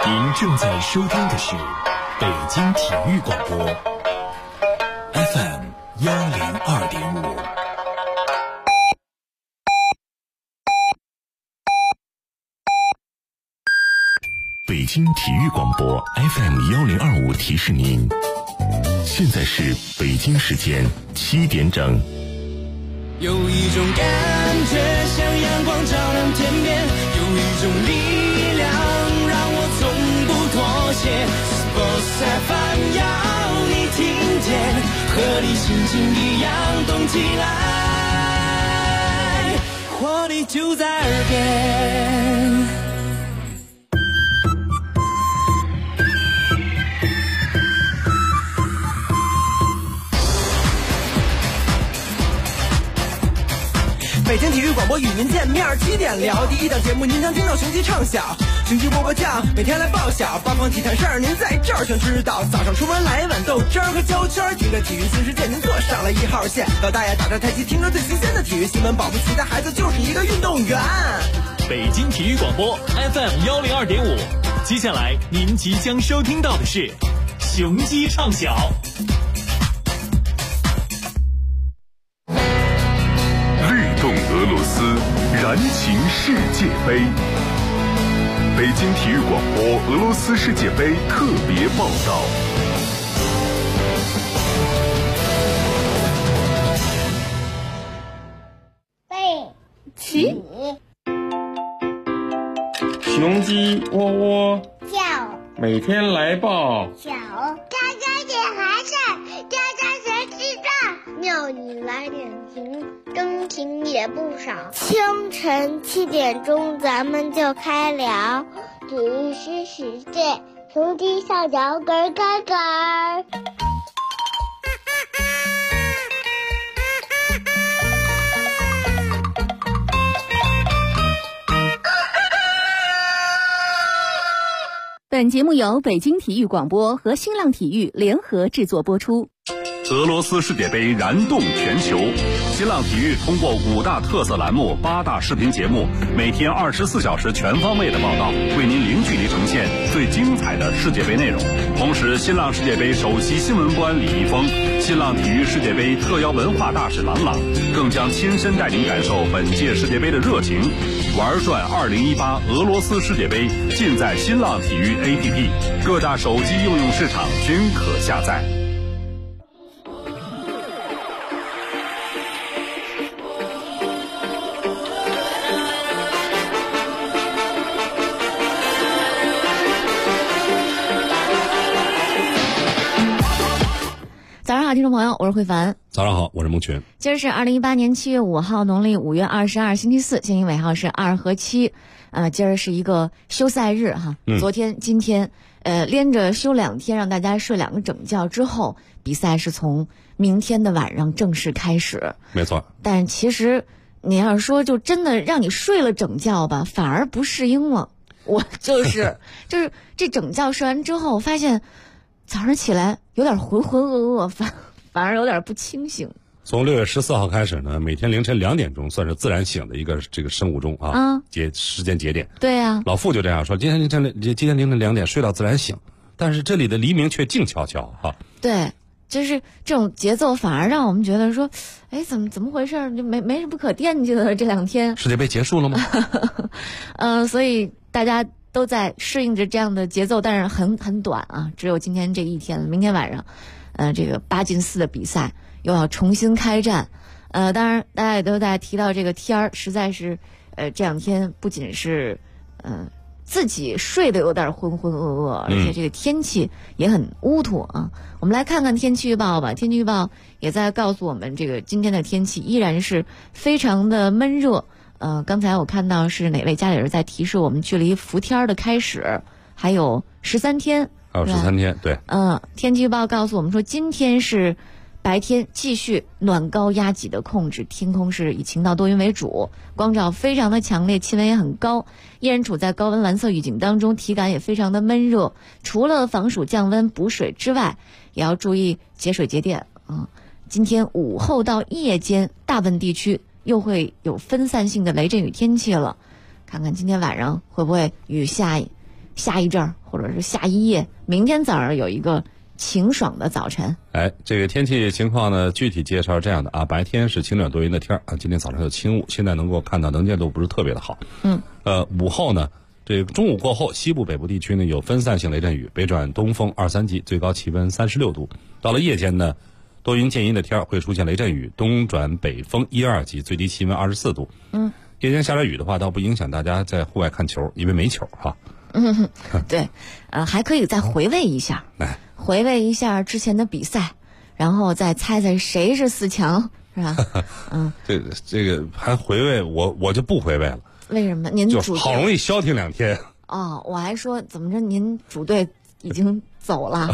您正在收听的是北京体育广播 FM 102.5。北京体育广播 FM 1025提示您，现在是北京时间7点整。 有一种感觉像阳光照亮天边，有一种力量让我从不妥协。Sports FM 要你听见，和你心情一样动起来，活力就在耳边。 北京体育广播与您见面，7点聊第一档节目，您将听到雄鸡唱响，雄鸡波波酱，每天来报晓，八方体坛事儿您在这儿全知道。早上出门来一碗豆汁儿和焦圈，听着体育新世界您坐上了1号线，老大爷打着太极，听着最新鲜的体育新闻，保不齐的孩子就是一个运动员。 北京体育广播 FM 102.5，接下来您即将收听到的是雄鸡唱晓。 俄罗斯燃情世界杯，北京体育广播俄罗斯世界杯特别报道。 背起， 雄鸡窝窝叫， 每天来报小，家家点孩子，家家谁知道？庙里来点情，真情也不少。清晨7点钟，咱们就开聊体育新世界，雄鸡上脚咯咯咯。 本节目由北京体育广播和新浪体育联合制作播出。 俄罗斯世界杯燃动全球，新浪体育通过5大特色栏目、8大视频节目，每天24小时全方位的报道，为您零距离呈现最精彩的世界杯内容。同时，新浪世界杯首席新闻官李易峰、新浪体育世界杯特邀文化大使郎朗，更将亲身带您感受本届世界杯的热情。玩转2018俄罗斯世界杯，尽在新浪体育 APP， 各大手机应用市场均可下载。 早上好，听众朋友，我是慧凡。 早上好，我是孟群。 今儿是2018年7月5号，农历5月22，星期四，现今尾号是2和7。今儿是一个休赛日哈。昨天、今天，连着休2天，让大家睡2个整觉之后，比赛是从明天的晚上正式开始。 没错。 但其实你要是说就真的让你睡了整觉吧，反而不适应了。我就是这整觉睡完之后，发现早上起来有点浑浑噩噩，反而有点不清醒。 从6月14号开始呢，每天凌晨2点钟算是自然醒的一个这个生物钟啊，时间节点。对呀，老傅就这样说，今天凌晨2点睡到自然醒，但是这里的黎明却静悄悄哈。对，就是这种节奏反而让我们觉得说，哎，怎么回事？就没什么不可惦记的这2天。世界杯结束了吗？所以大家都在适应着这样的节奏，但是很短啊，只有今天这一天了。明天晚上，这个8进4的比赛又要重新开战。当然大家也都在提到这个天儿，实在是这2天不仅是自己睡得有点浑浑噩噩，而且这个天气也很乌土啊。我们来看看天气预报吧。天气预报也在告诉我们，这个今天的天气依然是非常的闷热。刚才我看到是哪位家里人在提示我们，距离伏天的开始还有13天。还有13天，对。天气预报告诉我们说，今天是白天继续暖高压脊的控制，天空是以晴到多云为主，光照非常的强烈，气温也很高，依然处在高温蓝色预警当中，体感也非常的闷热。除了防暑降温补水之外，也要注意节水节电啊。今天午后到夜间，大部分地区又会有分散性的雷阵雨天气了，看看今天晚上会不会雨下下一阵儿，或者是下一夜，明天早上有一个晴爽的早晨。 这个天气情况呢，具体介绍是这样的啊，白天是晴转多云的天啊，今天早上有轻雾，现在能够看到能见度不是特别的好。午后呢，这个中午过后，西部北部地区呢有分散性雷阵雨，北转东风2、3级，最高气温36度。到了夜间呢，多云见阴的天会出现雷阵雨，东转北风1、2级，最低气温24度。夜间下点雨的话，倒不影响大家在户外看球，因为没球哈。 对，还可以再回味一下，回味一下之前的比赛，然后再猜猜谁是4强，是吧？ 这个还回味，我就不回味了。 为什么？您就好容易消停2天。 我还说怎么着，您主队已经走了。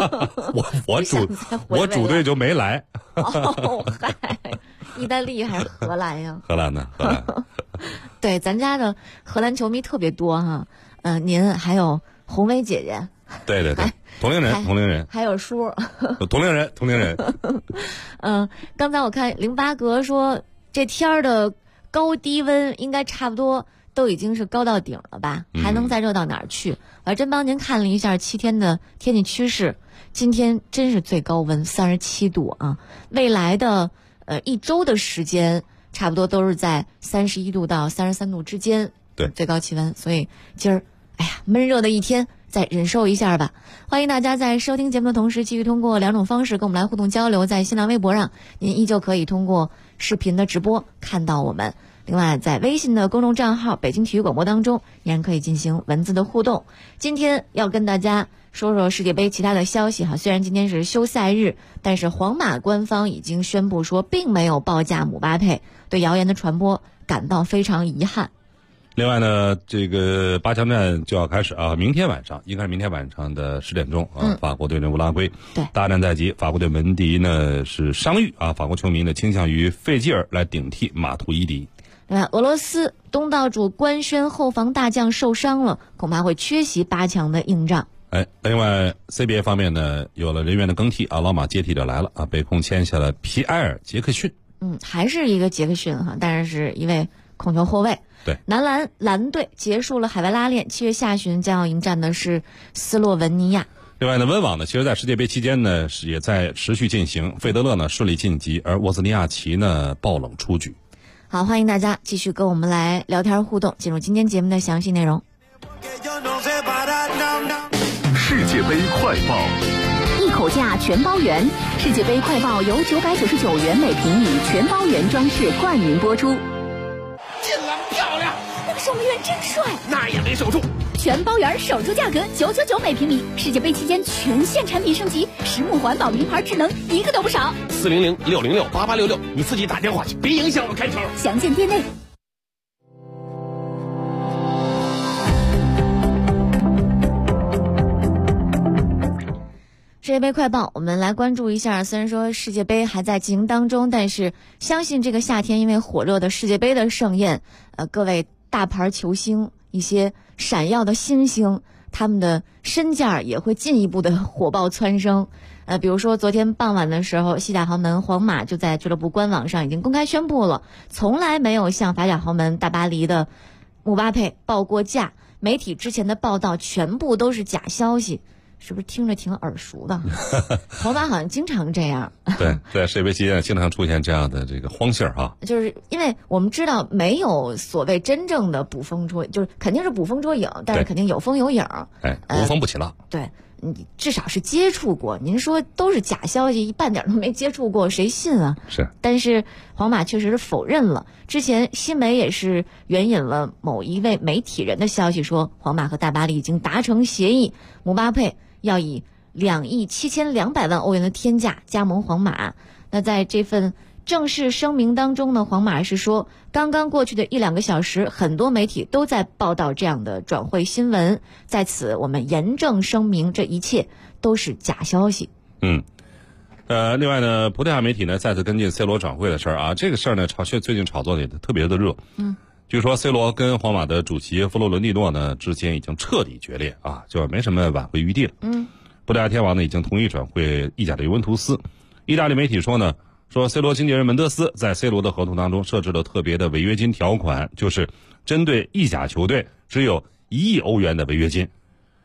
我主队就没来。 嗨，意大利还是荷兰呀？ 荷兰呢？荷兰。 对，咱家的荷兰球迷特别多哈。您还有红薇姐姐。 对，同龄人， 还有叔。 同龄人。 刚才我看08格说这天儿的高低温应该差不多都已经是高到顶了吧？还能再热到哪儿去？我还真帮您看了一下7天的天气趋势，今天真是最高温37度啊！未来的1周的时间，差不多都是在31度到33度之间， 对， 最高气温。所以今儿，闷热的一天，再忍受一下吧。欢迎大家在收听节目的同时，继续通过2种方式跟我们来互动交流。在新浪微博上，您依旧可以通过视频的直播看到我们。另外，在微信的公众账号北京体育广播当中，依然可以进行文字的互动。今天要跟大家说说世界杯其他的消息哈。虽然今天是休赛日，但是皇马官方已经宣布说，并没有报价姆巴佩，对谣言的传播感到非常遗憾。 另外呢，这个8强战就要开始啊，明天晚上应该是明天晚上的10点钟啊，法国对阵乌拉圭。 对， 大战在即，法国队门迪呢是伤愈啊，法国球迷呢倾向于费吉尔来顶替马图伊迪。 对吧？俄罗斯东道主官宣后防大将受伤了，恐怕会缺席8强的硬仗。 另外 CBA 方面呢，有了人员的更替啊，老马接替者来了啊，被控签下了皮埃尔·杰克逊。 还是一个杰克逊哈，但是一位控球后卫。 对， 男篮队结束了海外拉练，7月下旬将要迎战的是斯洛文尼亚。 另外呢，温网呢，其实在世界杯期间呢，也在持续进行。费德勒呢顺利晋级，而沃兹尼亚奇呢爆冷出局。 好，欢迎大家继续跟我们来聊天互动，进入今天节目的详细内容。 世界杯快报， 一口价全包圆。世界杯快报由999元每平米全包圆装饰冠名播出。 进了，漂亮！ 那个守门员真帅， 那也没守住。 全包圆首周价格999每平米，世界杯期间全线产品升级，实木环保名牌智能一个都不少。 400-606-8866，你自己打电话去，别影响我开球。 详见店内。 世界杯快报，我们来关注一下。虽然说世界杯还在进行当中，但是相信这个夏天因为火热的世界杯的盛宴，各位大牌球星，一些闪耀的新星，他们的身价也会进一步的火爆蹿升。比如说昨天傍晚的时候，西甲豪门皇马就在俱乐部官网上已经公开宣布了，从来没有向法甲豪门大巴黎的姆巴佩报过价，媒体之前的报道全部都是假消息。是不是听着挺耳熟的？皇马好像经常这样。 对，在世界杯期间经常出现这样的这个荒信儿哈。 就是因为我们知道没有所谓真正的捕风捉，就是肯定是捕风捉影，但是肯定有风有影。 无风不起浪。 对，你至少是接触过。您说都是假消息，半点都没接触过，谁信啊？ 是。 但是皇马确实是否认了。之前新媒也是援引了某一位媒体人的消息说，皇马和大巴黎已经达成协议，姆巴佩要以2亿7200万欧元的天价加盟皇马。那在这份正式声明当中呢，皇马是说，刚刚过去的1-2个小时，很多媒体都在报道这样的转会新闻，在此我们严正声明，这一切都是假消息。 另外呢，葡萄牙媒体呢再次跟进 C 罗转会的事儿啊，这个事儿呢最近炒作的也特别的热。据说 C 罗跟皇马的主席弗洛伦蒂诺呢之间已经彻底决裂啊，就没什么挽回余地了。葡萄牙天王呢已经同意转会意甲的尤文图斯。意大利媒体说 C 罗经纪人门德斯在 C 罗的合同当中设置了特别的违约金条款，就是针对意甲球队只有1亿欧元的违约金。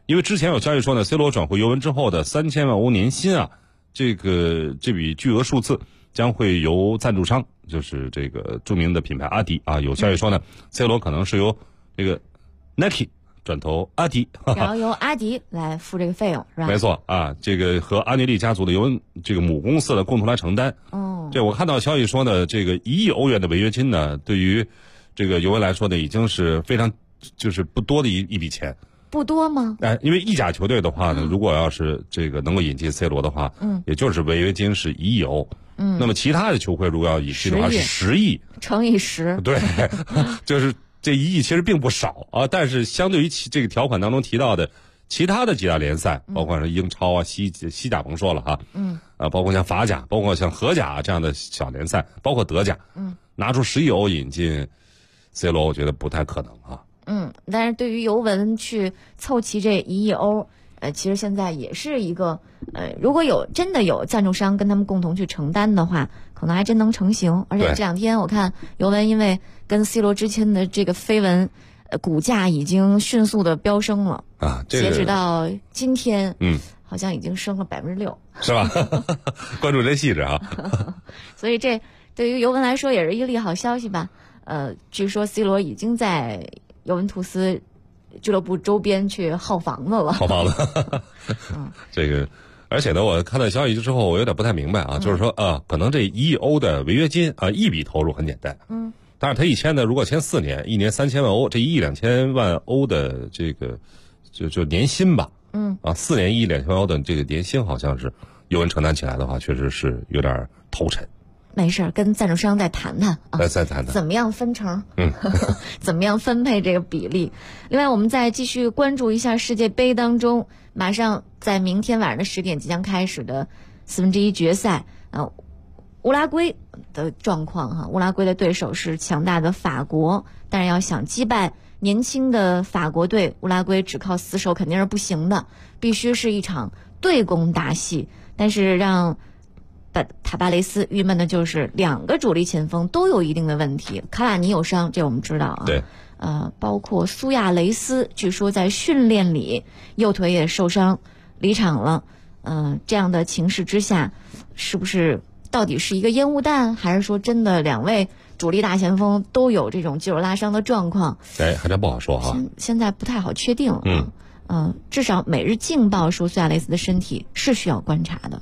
因为之前有消息说呢 ，C 罗转会尤文之后的3000万欧年薪啊，这笔巨额数字将会由赞助商，就是这个著名的品牌阿迪啊，有消息说呢，C 罗可能是由这个 Nike 转投阿迪， 然后由阿迪来付这个费用，是吧？ 没错啊，这个和阿涅利家族的尤文这个母公司的共同来承担。这我看到消息说呢，这个1亿欧元的违约金呢，对于这个尤文来说呢，已经是非常就是不多的一笔钱。 不多吗？ 因为意甲球队的话呢，如果要是这个能够引进 C 罗的话，也就是违约金是1亿欧。那么其他的球会如果要引进的话是10亿乘以10。 对，就是这1亿其实并不少啊，但是相对于这个条款当中提到的其他的几大联赛，包括是英超啊、西甲甭说了哈，包括像法甲，包括像荷甲这样的小联赛，包括德甲，拿出10亿欧引进 C 罗，我觉得不太可能啊。 但是对于尤文去凑齐这1亿欧，其实现在也是一个，如果真的有赞助商跟他们共同去承担的话，可能还真能成型。而且这2天我看尤文因为跟 C 罗之间的这个绯闻，股价已经迅速的飙升了啊！ 截止到今天，好像已经升了6%， 是吧？关注这细致啊！ 所以这对于尤文来说也是一个利好消息吧。据说 C 罗已经在尤文图斯俱乐部周边去耗房子了。 耗房子，这个，而且呢，我看到消息之后，我有点不太明白啊，就是说可能这1亿欧的违约金啊，一笔投入很简单，但是他一签呢，如果签4年，1年3000万欧，这1亿2000万欧的这个就年薪吧，4年1亿2000万欧的这个年薪，好像是尤文承担起来的话，确实是有点头沉。 没事，跟赞助商再谈谈啊， 再谈谈怎么样分成，怎么样分配这个比例。另外，我们再继续关注一下世界杯当中，马上在明天晚上的10点即将开始的1/4决赛乌拉圭的状况哈。乌拉圭的对手是强大的法国，但是要想击败年轻的法国队，乌拉圭只靠死守肯定是不行的，必须是一场对攻大戏。但是让塔巴雷斯郁闷的就是2个主力前锋都有一定的问题，卡瓦尼有伤，这我们知道啊。 对。 包括苏亚雷斯，据说在训练里右腿也受伤离场了。这样的情势之下，是不是到底是一个烟雾弹，还是说真的2位主力大前锋都有这种肌肉拉伤的状况？ 还真不好说哈。 现在不太好确定。至少《每日镜报》说苏亚雷斯的身体是需要观察的。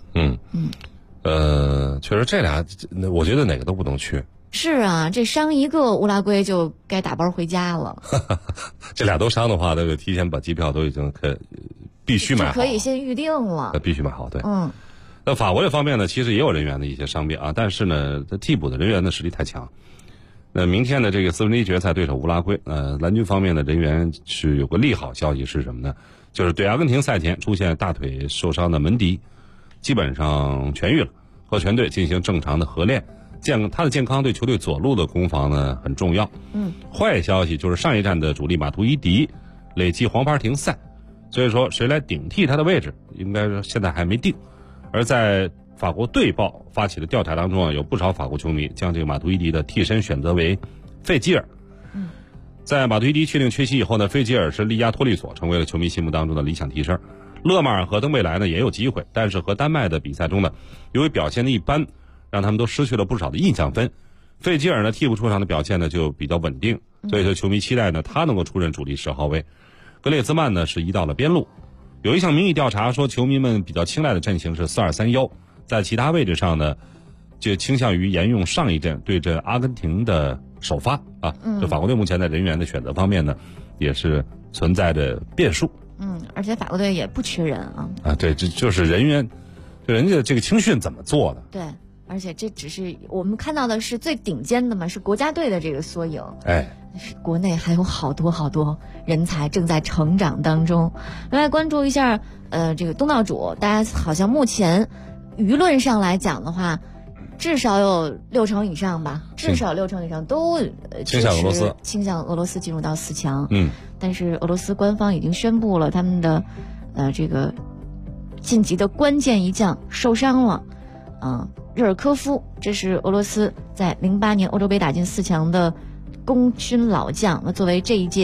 确实这俩，我觉得哪个都不能缺。 是啊，这伤一个，乌拉圭就该打包回家了。 这俩都伤的话，那就提前把机票都已经必须买好， 可以先预定了。 必须买好，对。那法国这方面呢，其实也有人员的一些伤病啊，但是呢，替补的人员的实力太强。那明天的这个1/4决赛对手乌拉圭，蓝军方面的人员是有个利好消息是什么呢？就是对阿根廷赛前出现大腿受伤的门迪，基本上痊愈了，和全队进行正常的合练。他的健康对球队左路的攻防呢很重要。坏消息就是上一站的主力马图伊迪累计黄牌停赛，所以说谁来顶替他的位置，应该说现在还没定。而在法国队报发起的调查当中啊，有不少法国球迷将这个马图伊迪的替身选择为费吉尔。在马图伊迪确定缺席以后呢，费吉尔是力压托利索，成为了球迷心目当中的理想替身。勒马尔和登贝莱呢也有机会，但是和丹麦的比赛中呢，由于表现的一般，让他们都失去了不少的印象分。费吉尔呢替补出场的表现呢就比较稳定，所以说球迷期待呢他能够出任主力10号位。格列兹曼呢是移到了边路。有一项民意调查说，球迷们比较青睐的阵型是4-2-3-1，在其他位置上呢，就倾向于沿用上一阵对阵阿根廷的首发啊。这法国队目前在人员的选择方面呢，也是存在着变数。 而且法国队也不缺人啊。 对，这就是人员，就人家这个青训怎么做的？ 对，而且这只是我们看到的是最顶尖的嘛，是国家队的这个缩影。国内还有好多好多人才正在成长当中。来关注一下，这个东道主，大家好像目前舆论上来讲的话，至少有60%以上吧，至少60%以上都倾向俄罗斯， 倾向俄罗斯进入到4强。但是俄罗斯官方已经宣布了他们的这个晋级的关键一将受伤了。热尔科夫，这是俄罗斯在08年欧洲杯打进4强的功勋老将。那作为这一届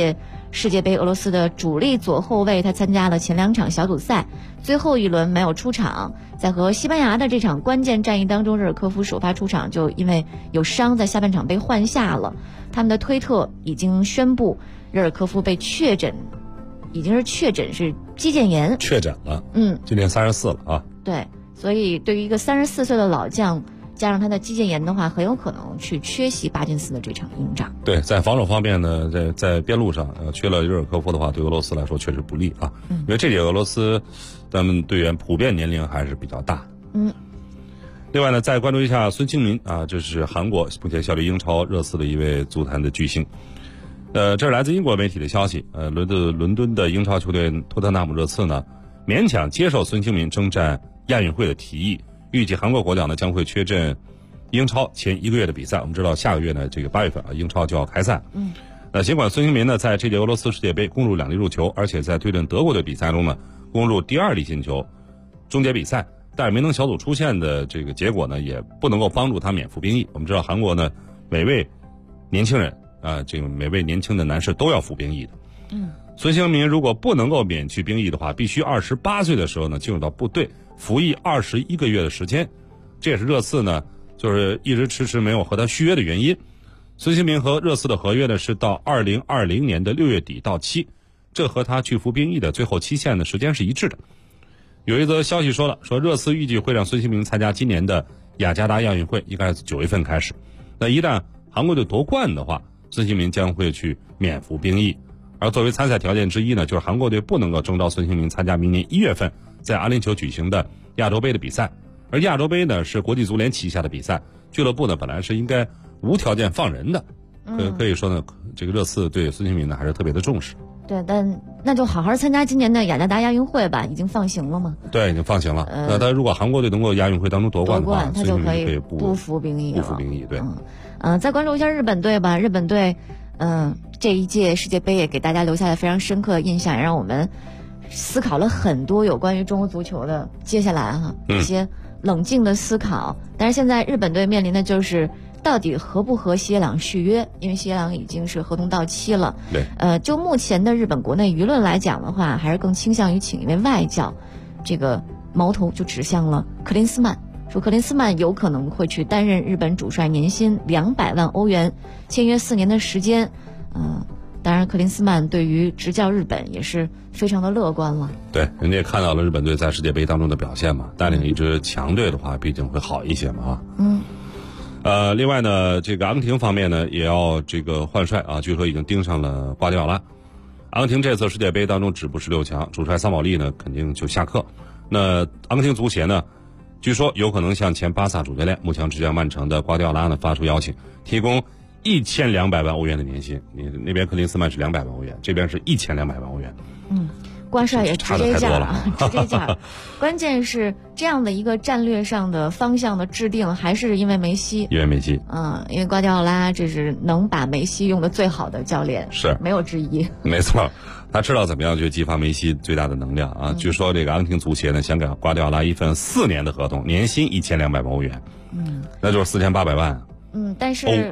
世界杯俄罗斯的主力左后卫，他参加了前2场小组赛，最后一轮没有出场。在和西班牙的这场关键战役当中，日尔科夫首发出场，就因为有伤，在下半场被换下了。他们的推特已经宣布，日尔科夫被确诊，已经是确诊是肌腱炎， 确诊了。今年34了啊。 对，所以对于一个34岁的老将，加上他的肌腱炎的话，很有可能去缺席巴金斯的这场硬仗。 对，在防守方面呢，在边路上，缺了日尔科夫的话，对俄罗斯来说确实不利啊。因为这届俄罗斯咱们队员普遍年龄还是比较大。另外呢，再关注一下孙兴民啊，这是韩国目前效力英超热刺的一位足坛的巨星。这是来自英国媒体的消息。伦敦的英超球队托特纳姆热刺呢，勉强接受孙兴民征战亚运会的提议。预计韩国国脚呢将会缺阵英超前1个月的比赛。我们知道下个月呢，这个8月份啊，英超就要开赛。尽管孙兴民呢在这届俄罗斯世界杯攻入2粒入球，而且在对阵德国的比赛中呢攻入第2粒进球，终结比赛，但是没能小组出线的这个结果呢，也不能够帮助他免服兵役。我们知道韩国呢，每位年轻人这个每位年轻的男士都要服兵役的。孙兴民如果不能够免去兵役的话，必须28岁的时候呢进入到部队服役21个月的时间。这也是热刺呢就是一直迟迟没有和他续约的原因。孙兴民和热刺的合约呢是到2020年的6月底到期，这和他去服兵役的最后期限的时间是一致的。有一则消息说热刺预计会让孙兴民参加今年的雅加达亚运会，应该是9月份开始。那一旦韩国队夺冠的话，孙兴民将会去免服兵役。而作为参赛条件之一呢，就是韩国队不能够征召孙兴民参加明年1月份在阿联酋举行的亚洲杯的比赛。而亚洲杯呢是国际足联旗下的比赛，俱乐部呢本来是应该无条件放人的。可以说呢，这个热刺对孙兴民呢还是特别的重视。 对，但那就好好参加今年的雅加达亚运会吧，已经放行了吗？ 对，已经放行了。那他如果韩国队能够亚运会当中夺冠的话， 他就可以不服兵役了。 不服兵役，对。 再关注一下日本队吧。日本队，这一届世界杯也给大家留下了非常深刻的印象，也让我们思考了很多有关于中国足球的接下来一些冷静的思考。但是现在日本队面临的就是到底合不合西野朗续约，因为西野朗已经是合同到期了。 对。 就目前的日本国内舆论来讲的话，还是更倾向于请一位外教，这个矛头就指向了克林斯曼，说克林斯曼有可能会去担任日本主帅，年薪200万欧元，签约4年的时间。当然克林斯曼对于执教日本也是非常的乐观了。 对，人家也看到了日本队在世界杯当中的表现嘛，带领一支强队的话毕竟会好一些嘛另外呢，这个阿根廷方面呢也要这个换帅啊，据说已经盯上了瓜迪奥拉。阿根廷这次世界杯当中止步16强，主帅桑保利呢肯定就下课。那阿根廷足协呢，据说有可能向前巴萨主教练目前执教曼城的瓜迪奥拉呢发出邀请，提供1200万欧元的年薪。你那边克林斯曼是200万欧元，这边是1200万欧元。 瓜帅也直接价了，直接价。关键是这样的一个战略上的方向的制定，还是因为梅西。 因为瓜迪奥拉这是能把梅西用的最好的教练， 是没有之一。 没错，他知道怎么样去激发梅西最大的能量啊。据说这个阿根廷足协呢想给瓜迪奥拉一份4年的合同，年薪1200万欧元。那就是4800万。 但是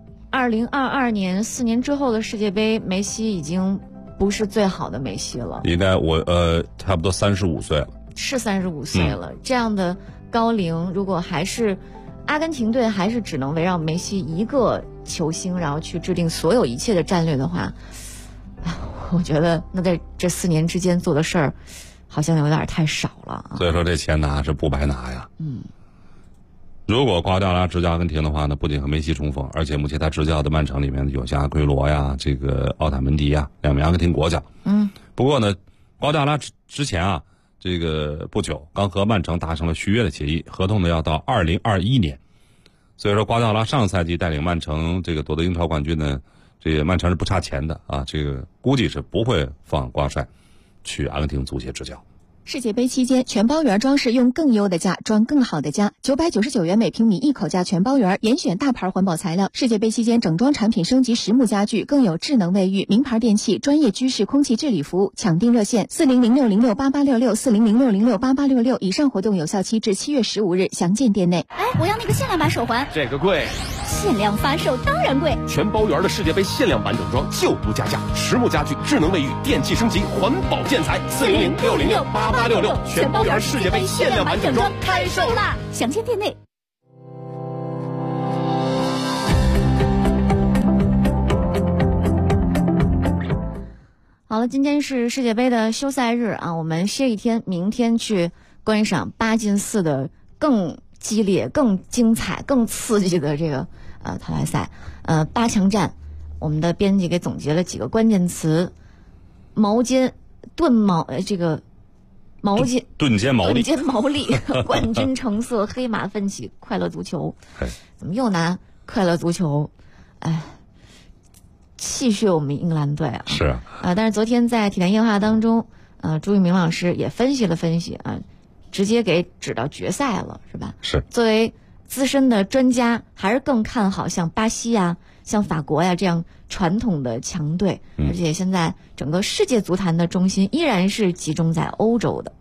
2022年4年之后的世界杯，梅西已经不是最好的梅西了， 应该差不多35岁了， 是35岁了。这样的高龄，如果还是阿根廷队还是只能围绕梅西一个球星，然后去制定所有一切的战略的话，我觉得那在这4年之间做的事儿，好像有点太少了。 所以说这钱拿是不白拿呀。如果瓜迪奥拉执教阿根廷的话呢，不仅和梅西重逢，而且目前他执教的曼城里面有像阿圭罗呀、这个奥塔门迪呀2名阿根廷国脚。不过呢，瓜迪奥拉之前这个不久刚和曼城达成了续约的协议，合同呢要到2021年。所以说瓜迪奥拉上赛季带领曼城这个夺得英超冠军呢，这个曼城是不差钱的啊，这个估计是不会放瓜帅去阿根廷足协执教。 世界杯期间，全包圆装饰用更优的家装更好的家，999元每平米一口价全包圆，严选大牌环保材料。世界杯期间，整装产品升级实木家具，更有智能卫浴、名牌电器、专业居室空气治理服务。抢订热线：4006068866，4006068866。以上活动有效期至7月15日，详见店内。 我要那个限量版手环。 这个贵。 限量发售，当然贵。 全包圆的世界杯限量完整装就不加价，实木家具、智能卫浴、电器升级、环保建材，400-606-8866，全包圆世界杯限量完整装开售啦！ 详见店内。 好了，今天是世界杯的休赛日啊，我们歇一天，明天去观赏8进4的更激烈、更精彩、更刺激的这个淘汰赛。8强战，我们的编辑给总结了几个关键词：矛尖、盾尖毛利，冠军成色，黑马奋起，快乐足球。怎么又拿快乐足球？气血我们英格兰队啊！ 是啊， 但是昨天在体坛夜话当中，朱玉明老师也分析了分析啊，直接给指到决赛了，是吧？ 是。 作为资深的专家，还是更看好像巴西呀、像法国呀这样传统的强队，而且现在整个世界足坛的中心依然是集中在欧洲的。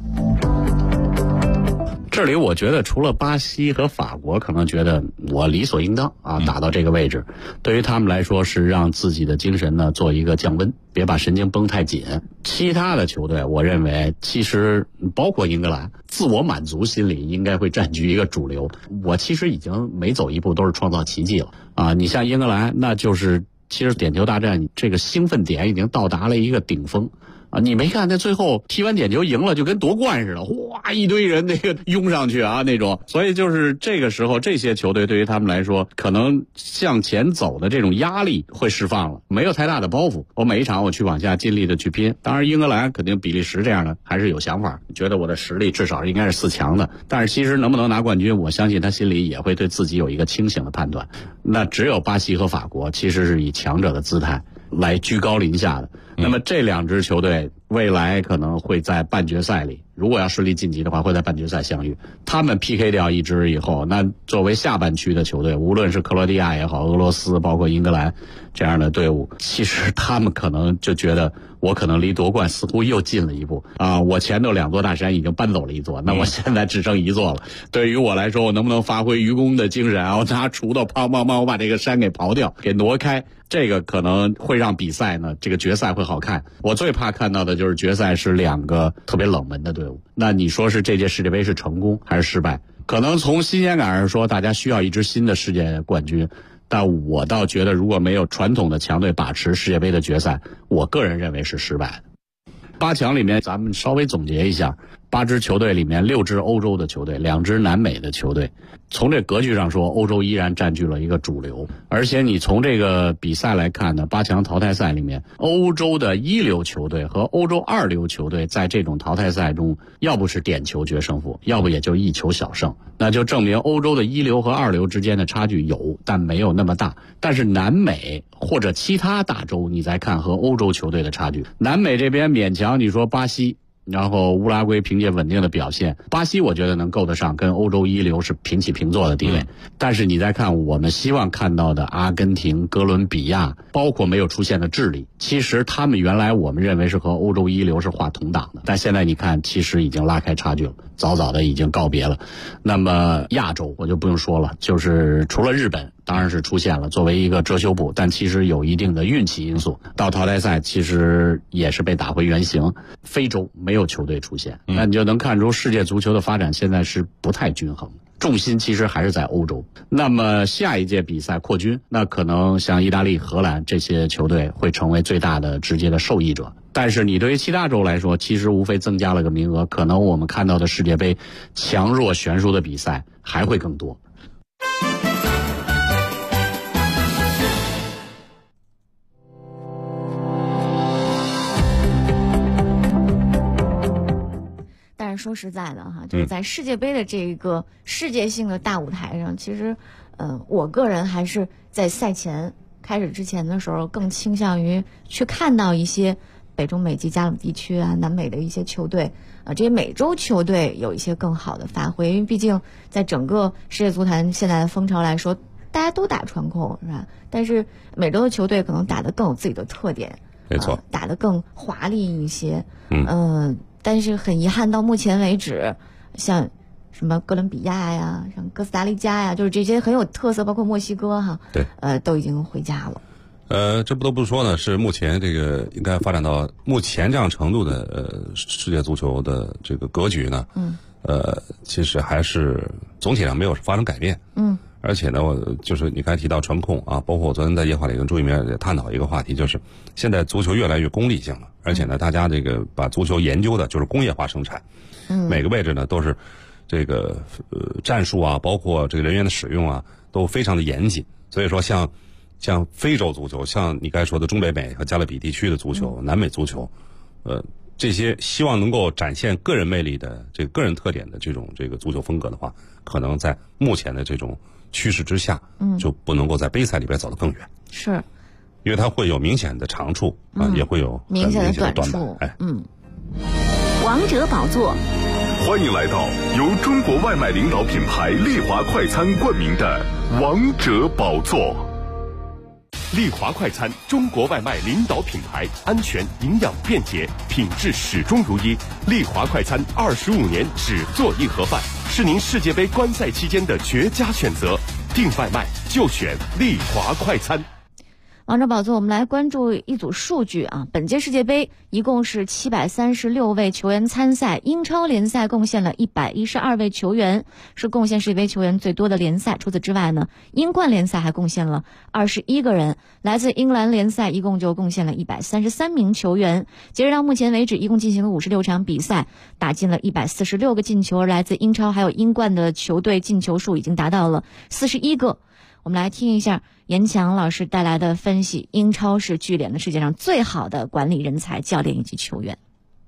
这里我觉得除了巴西和法国可能觉得我理所应当啊打到这个位置，对于他们来说是让自己的精神呢做一个降温，别把神经绷太紧。其他的球队我认为其实包括英格兰，自我满足心理应该会占据一个主流。我其实已经每走一步都是创造奇迹了啊！你像英格兰，那就是其实点球大战这个兴奋点已经到达了一个顶峰。啊，你没看那最后踢完点球赢了，就跟夺冠似的，哗，一堆人那个拥上去啊那种。所以就是这个时候，这些球队对于他们来说，可能向前走的这种压力会释放了，没有太大的包袱。我每一场我去往下尽力的去拼。当然，英格兰肯定比利时这样的还是有想法，觉得我的实力至少应该是4强的。但是其实能不能拿冠军，我相信他心里也会对自己有一个清醒的判断。那只有巴西和法国其实是以强者的姿态来居高临下的。那么这2支球队未来可能会在半决赛里，如果要顺利晋级的话，会在半决赛相遇。他们 PK 掉一支以后，那作为下半区的球队，无论是克罗地亚也好，俄罗斯包括英格兰这样的队伍，其实他们可能就觉得我可能离夺冠似乎又近了一步啊！我前头2座大山已经搬走了一座，那我现在只剩1座了。对于我来说，我能不能发挥愚公的精神啊？我拿锄头砰砰砰，我把这个山给刨掉，给挪开。这个可能会让比赛呢，这个决赛会好看。我最怕看到的就是决赛是2个特别冷门的队伍。那你说是这届世界杯是成功还是失败？可能从新鲜感上说，大家需要一支新的世界冠军。但我倒觉得，如果没有传统的强队把持世界杯的决赛，我个人认为是失败的。8强里面，咱们稍微总结一下，8支球队里面6支欧洲的球队，2支南美的球队。从这格局上说，欧洲依然占据了一个主流。而且你从这个比赛来看呢，8强淘汰赛里面，欧洲的1流球队和欧洲2流球队在这种淘汰赛中，要不是点球决胜负，要不也就1球小胜。那就证明欧洲的1流和2流之间的差距有，但没有那么大。但是南美或者其他大洲，你再看和欧洲球队的差距，南美这边勉强你说巴西，然后乌拉圭凭借稳定的表现，巴西我觉得能够得上跟欧洲1流是平起平坐的地位。但是你再看我们希望看到的阿根廷、哥伦比亚，包括没有出现的智利，其实他们原来我们认为是和欧洲1流是划同档的，但现在你看其实已经拉开差距了，早早的已经告别了。那么亚洲我就不用说了，就是除了日本当然是出现了作为一个遮羞布，但其实有一定的运气因素，到淘汰赛其实也是被打回原形。非洲没有球队出现，那你就能看出世界足球的发展现在是不太均衡，重心其实还是在欧洲。那么下一届比赛扩军，那可能像意大利、荷兰这些球队会成为最大的直接的受益者。但是你对于其他洲来说，其实无非增加了个名额，可能我们看到的世界杯强弱悬殊的比赛还会更多。 但是说实在的哈，就是在世界杯的这个世界性的大舞台上，其实，我个人还是在赛前开始之前的时候，更倾向于去看到一些北中美及加鲁地区啊、南美的一些球队啊，这些美洲球队有一些更好的发挥，因为毕竟在整个世界足坛现在的风潮来说，大家都打传控是吧？但是美洲的球队可能打得更有自己的特点， 没错， 打得更华丽一些，但是很遗憾，到目前为止，像什么哥伦比亚呀，像哥斯达黎加呀，就是这些很有特色，包括墨西哥哈， 对， 都已经回家了。 这不得不说呢，是目前这个应该发展到目前这样程度的世界足球的这个格局呢，其实还是总体上没有发生改变。而且呢，就是你刚才提到传控啊，包括我昨天在夜话里跟朱一鸣也探讨一个话题，就是现在足球越来越功利性了，而且呢，大家这个把足球研究的就是工业化生产，每个位置呢都是这个战术啊，包括这个人员的使用啊，都非常的严谨。所以说像非洲足球，像你刚才说的中北美和加勒比地区的足球、南美足球，这些希望能够展现个人魅力的这个个人特点的这个足球风格的话，可能在目前的这种趋势之下，就不能够在杯赛里边走得更远。 是， 因为它会有明显的长处啊，也会有明显的短处。 王者宝座， 欢迎来到由中国外卖领导品牌丽华快餐冠名的王者宝座。 丽华快餐，中国外卖领导品牌，安全、营养、便捷，品质始终如一。丽华快餐25年只做一盒饭，是您世界杯观赛期间的绝佳选择。订外卖就选丽华快餐。 王者宝座，我们来关注一组数据啊。本届世界杯一共是736位球员参赛，英超联赛贡献了112位球员，是贡献世界杯球员最多的联赛。除此之外呢，英冠联赛还贡献了21个人，来自英格兰联赛一共就贡献了133名球员。截止到目前为止，一共进行了56场比赛，打进了146个进球，而来自英超还有英冠的球队进球数已经达到了41个。我们来听一下严强老师带来的分析，英超是聚敛了世界上最好的管理人才、教练以及球员。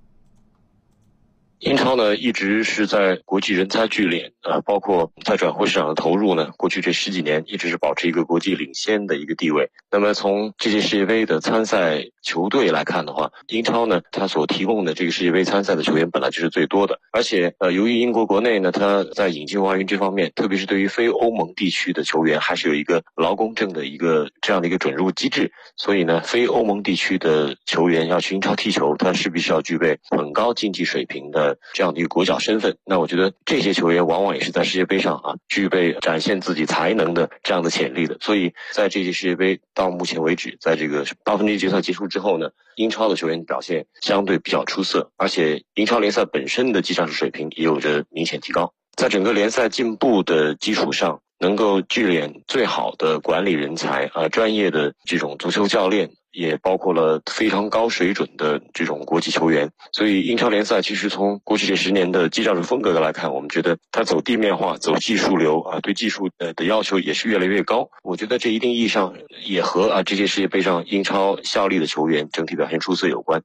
英超呢一直是在国际人才聚敛包括在转会市场的投入呢，过去这10几年一直是保持一个国际领先的一个地位。那么从这届世界杯的参赛球队来看的话，英超呢它所提供的这个世界杯参赛的球员本来就是最多的，而且由于英国国内呢它在引进外援这方面，特别是对于非欧盟地区的球员还是有一个劳工证的这样的一个准入机制，所以呢非欧盟地区的球员要去英超踢球，他势必是要具备很高竞技水平的这样的一个国脚身份。那我觉得这些球员往往也是在世界杯上具备展现自己才能的这样的潜力的。所以在这届世界杯到目前为止，在这个8分之一决赛结束之后呢，英超的球员表现相对比较出色，而且英超联赛本身的技战术水平也有着明显提高。在整个联赛进步的基础上，能够聚敛最好的管理人才专业的这种足球教练，也包括了非常高水准的这种国际球员。所以英超联赛其实从过去这10年的技战术风格来看，我们觉得它走地面化、走技术流对技术的要求也是越来越高。我觉得这一定意义上也和这届世界杯上英超效力的球员整体表现出色有关。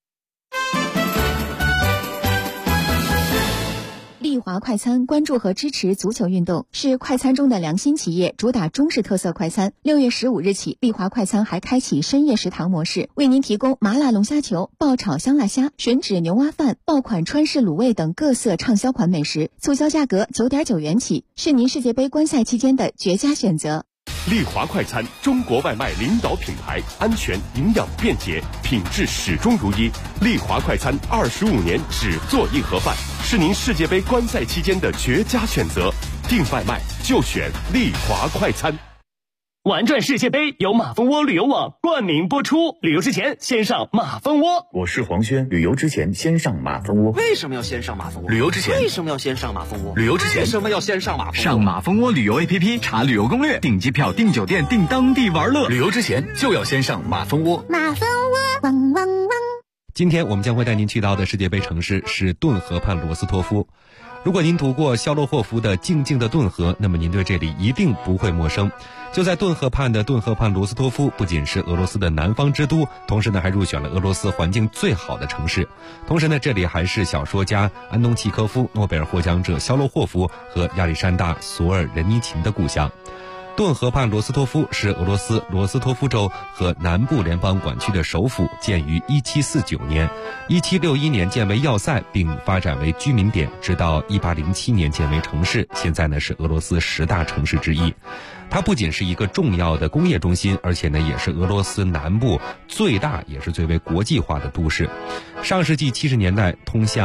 丽华快餐关注和支持足球运动，是快餐中的良心企业，主打中式特色快餐。6月15日起，丽华快餐还开启深夜食堂模式，为您提供麻辣龙虾球、爆炒香辣虾、吮指牛蛙饭、爆款川式卤味等各色畅销款美食，促销价格9.9元起，是您世界杯观赛期间的绝佳选择。 丽华快餐，中国外卖领导品牌，安全、营养、便捷，品质始终如一。丽华快餐25年只做一盒饭，是您世界杯观赛期间的绝佳选择。订外卖就选丽华快餐。 玩转世界杯由马蜂窝旅游网冠名播出，旅游之前先上马蜂窝。 我是黄轩，旅游之前先上马蜂窝。 为什么要先上马蜂窝？ 旅游之前为什么要先上马蜂窝？ 旅游之前为什么要先上马蜂窝？ 上马蜂窝旅游 APP 查旅游攻略，订机票、订酒店、订当地玩乐。旅游之前就要先上马蜂窝。 马蜂窝，汪汪汪！ 今天我们将会带您去到的世界杯城市是顿河畔罗斯托夫。如果您读过肖洛霍夫的《静静的顿河》，那么您对这里一定不会陌生。就在顿河畔的顿河畔罗斯托夫，不仅是俄罗斯的南方之都，同时呢还入选了俄罗斯环境最好的城市。同时呢，这里还是小说家安东契科夫、诺贝尔获奖者肖洛霍夫和亚历山大·索尔仁尼琴的故乡。顿河畔罗斯托夫是俄罗斯罗斯托夫州和南部联邦管区的首府，建于1749年，1761年建为要塞，并发展为居民点，直到1807年建为城市，现在呢是俄罗斯10大城市之一。它不仅是一个重要的工业中心，而且呢也是俄罗斯南部最大也是最为国际化的都市。上世纪70年代，通向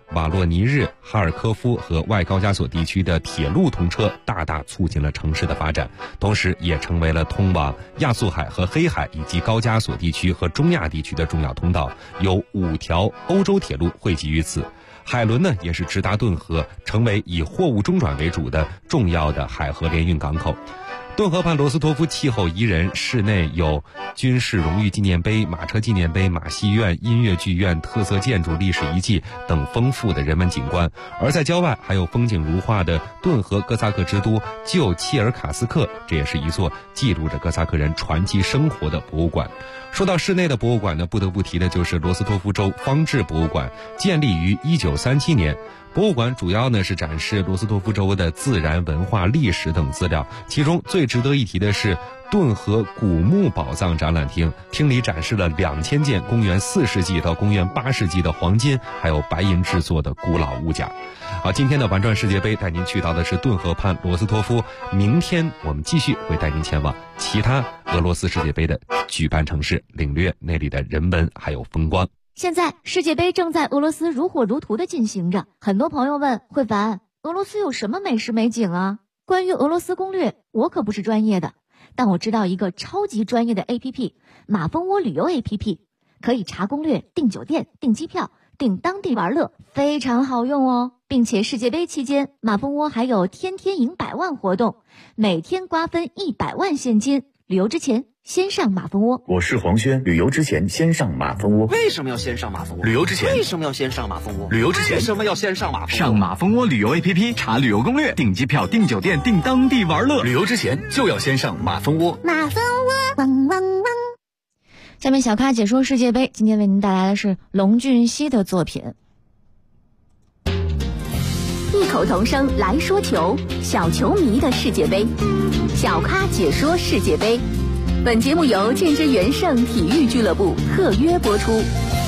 瓦洛尼日、哈尔科夫和外高加索地区的铁路通车，大大促进了城市的发展，同时也成为了通往亚速海和黑海以及高加索地区和中亚地区的重要通道，有5条欧洲铁路汇集于此。海伦呢，也是直达顿河，成为以货物中转为主的重要的海河联运港口。顿河畔罗斯托夫气候宜人，室内有军事荣誉纪念碑、马车纪念碑、马戏院、音乐剧院、特色建筑、历史遗迹等丰富的人文景观。而在郊外还有风景如画的顿河哥萨克之都旧切尔卡斯克，这也是一座记录着哥萨克人传奇生活的博物馆。说到室内的博物馆呢，不得不提的就是罗斯托夫州方志博物馆，建立于1937年。博物馆主要呢是展示罗斯托夫州的自然、文化、历史等资料，其中最值得一提的是顿河古墓宝藏展览厅，厅里展示了2000件公元4世纪到公元8世纪的黄金还有白银制作的古老物件。好，今天的玩转世界杯带您去到的是顿河畔罗斯托夫，明天我们继续会带您前往其他俄罗斯世界杯的举办城市，领略那里的人文还有风光。 现在世界杯正在俄罗斯如火如荼的进行着，很多朋友问慧凡，俄罗斯有什么美食美景啊？关于俄罗斯攻略，我可不是专业的，但我知道一个超级专业的 APP， 马蜂窝旅游 APP， 可以查攻略、订酒店、订机票、订当地玩乐，非常好用哦。并且世界杯期间，马蜂窝还有天天赢100万活动，每天瓜分100万现金。旅游之前先上马蜂窝。 我是黄轩，旅游之前先上马蜂窝。 为什么要先上马蜂窝？ 旅游之前为什么要先上马蜂窝？ 旅游之前为什么要先上马蜂窝？ 上马蜂窝旅游 APP 查旅游攻略，订机票、订酒店、订当地玩乐。 旅游之前就要先上马蜂窝。 马蜂窝，汪汪汪。 下面小咖解说世界杯，今天为您带来的是龙俊熙的作品。 异口同声来说球，小球迷的世界杯，小咖解说世界杯。本节目由建之元盛体育俱乐部特约播出。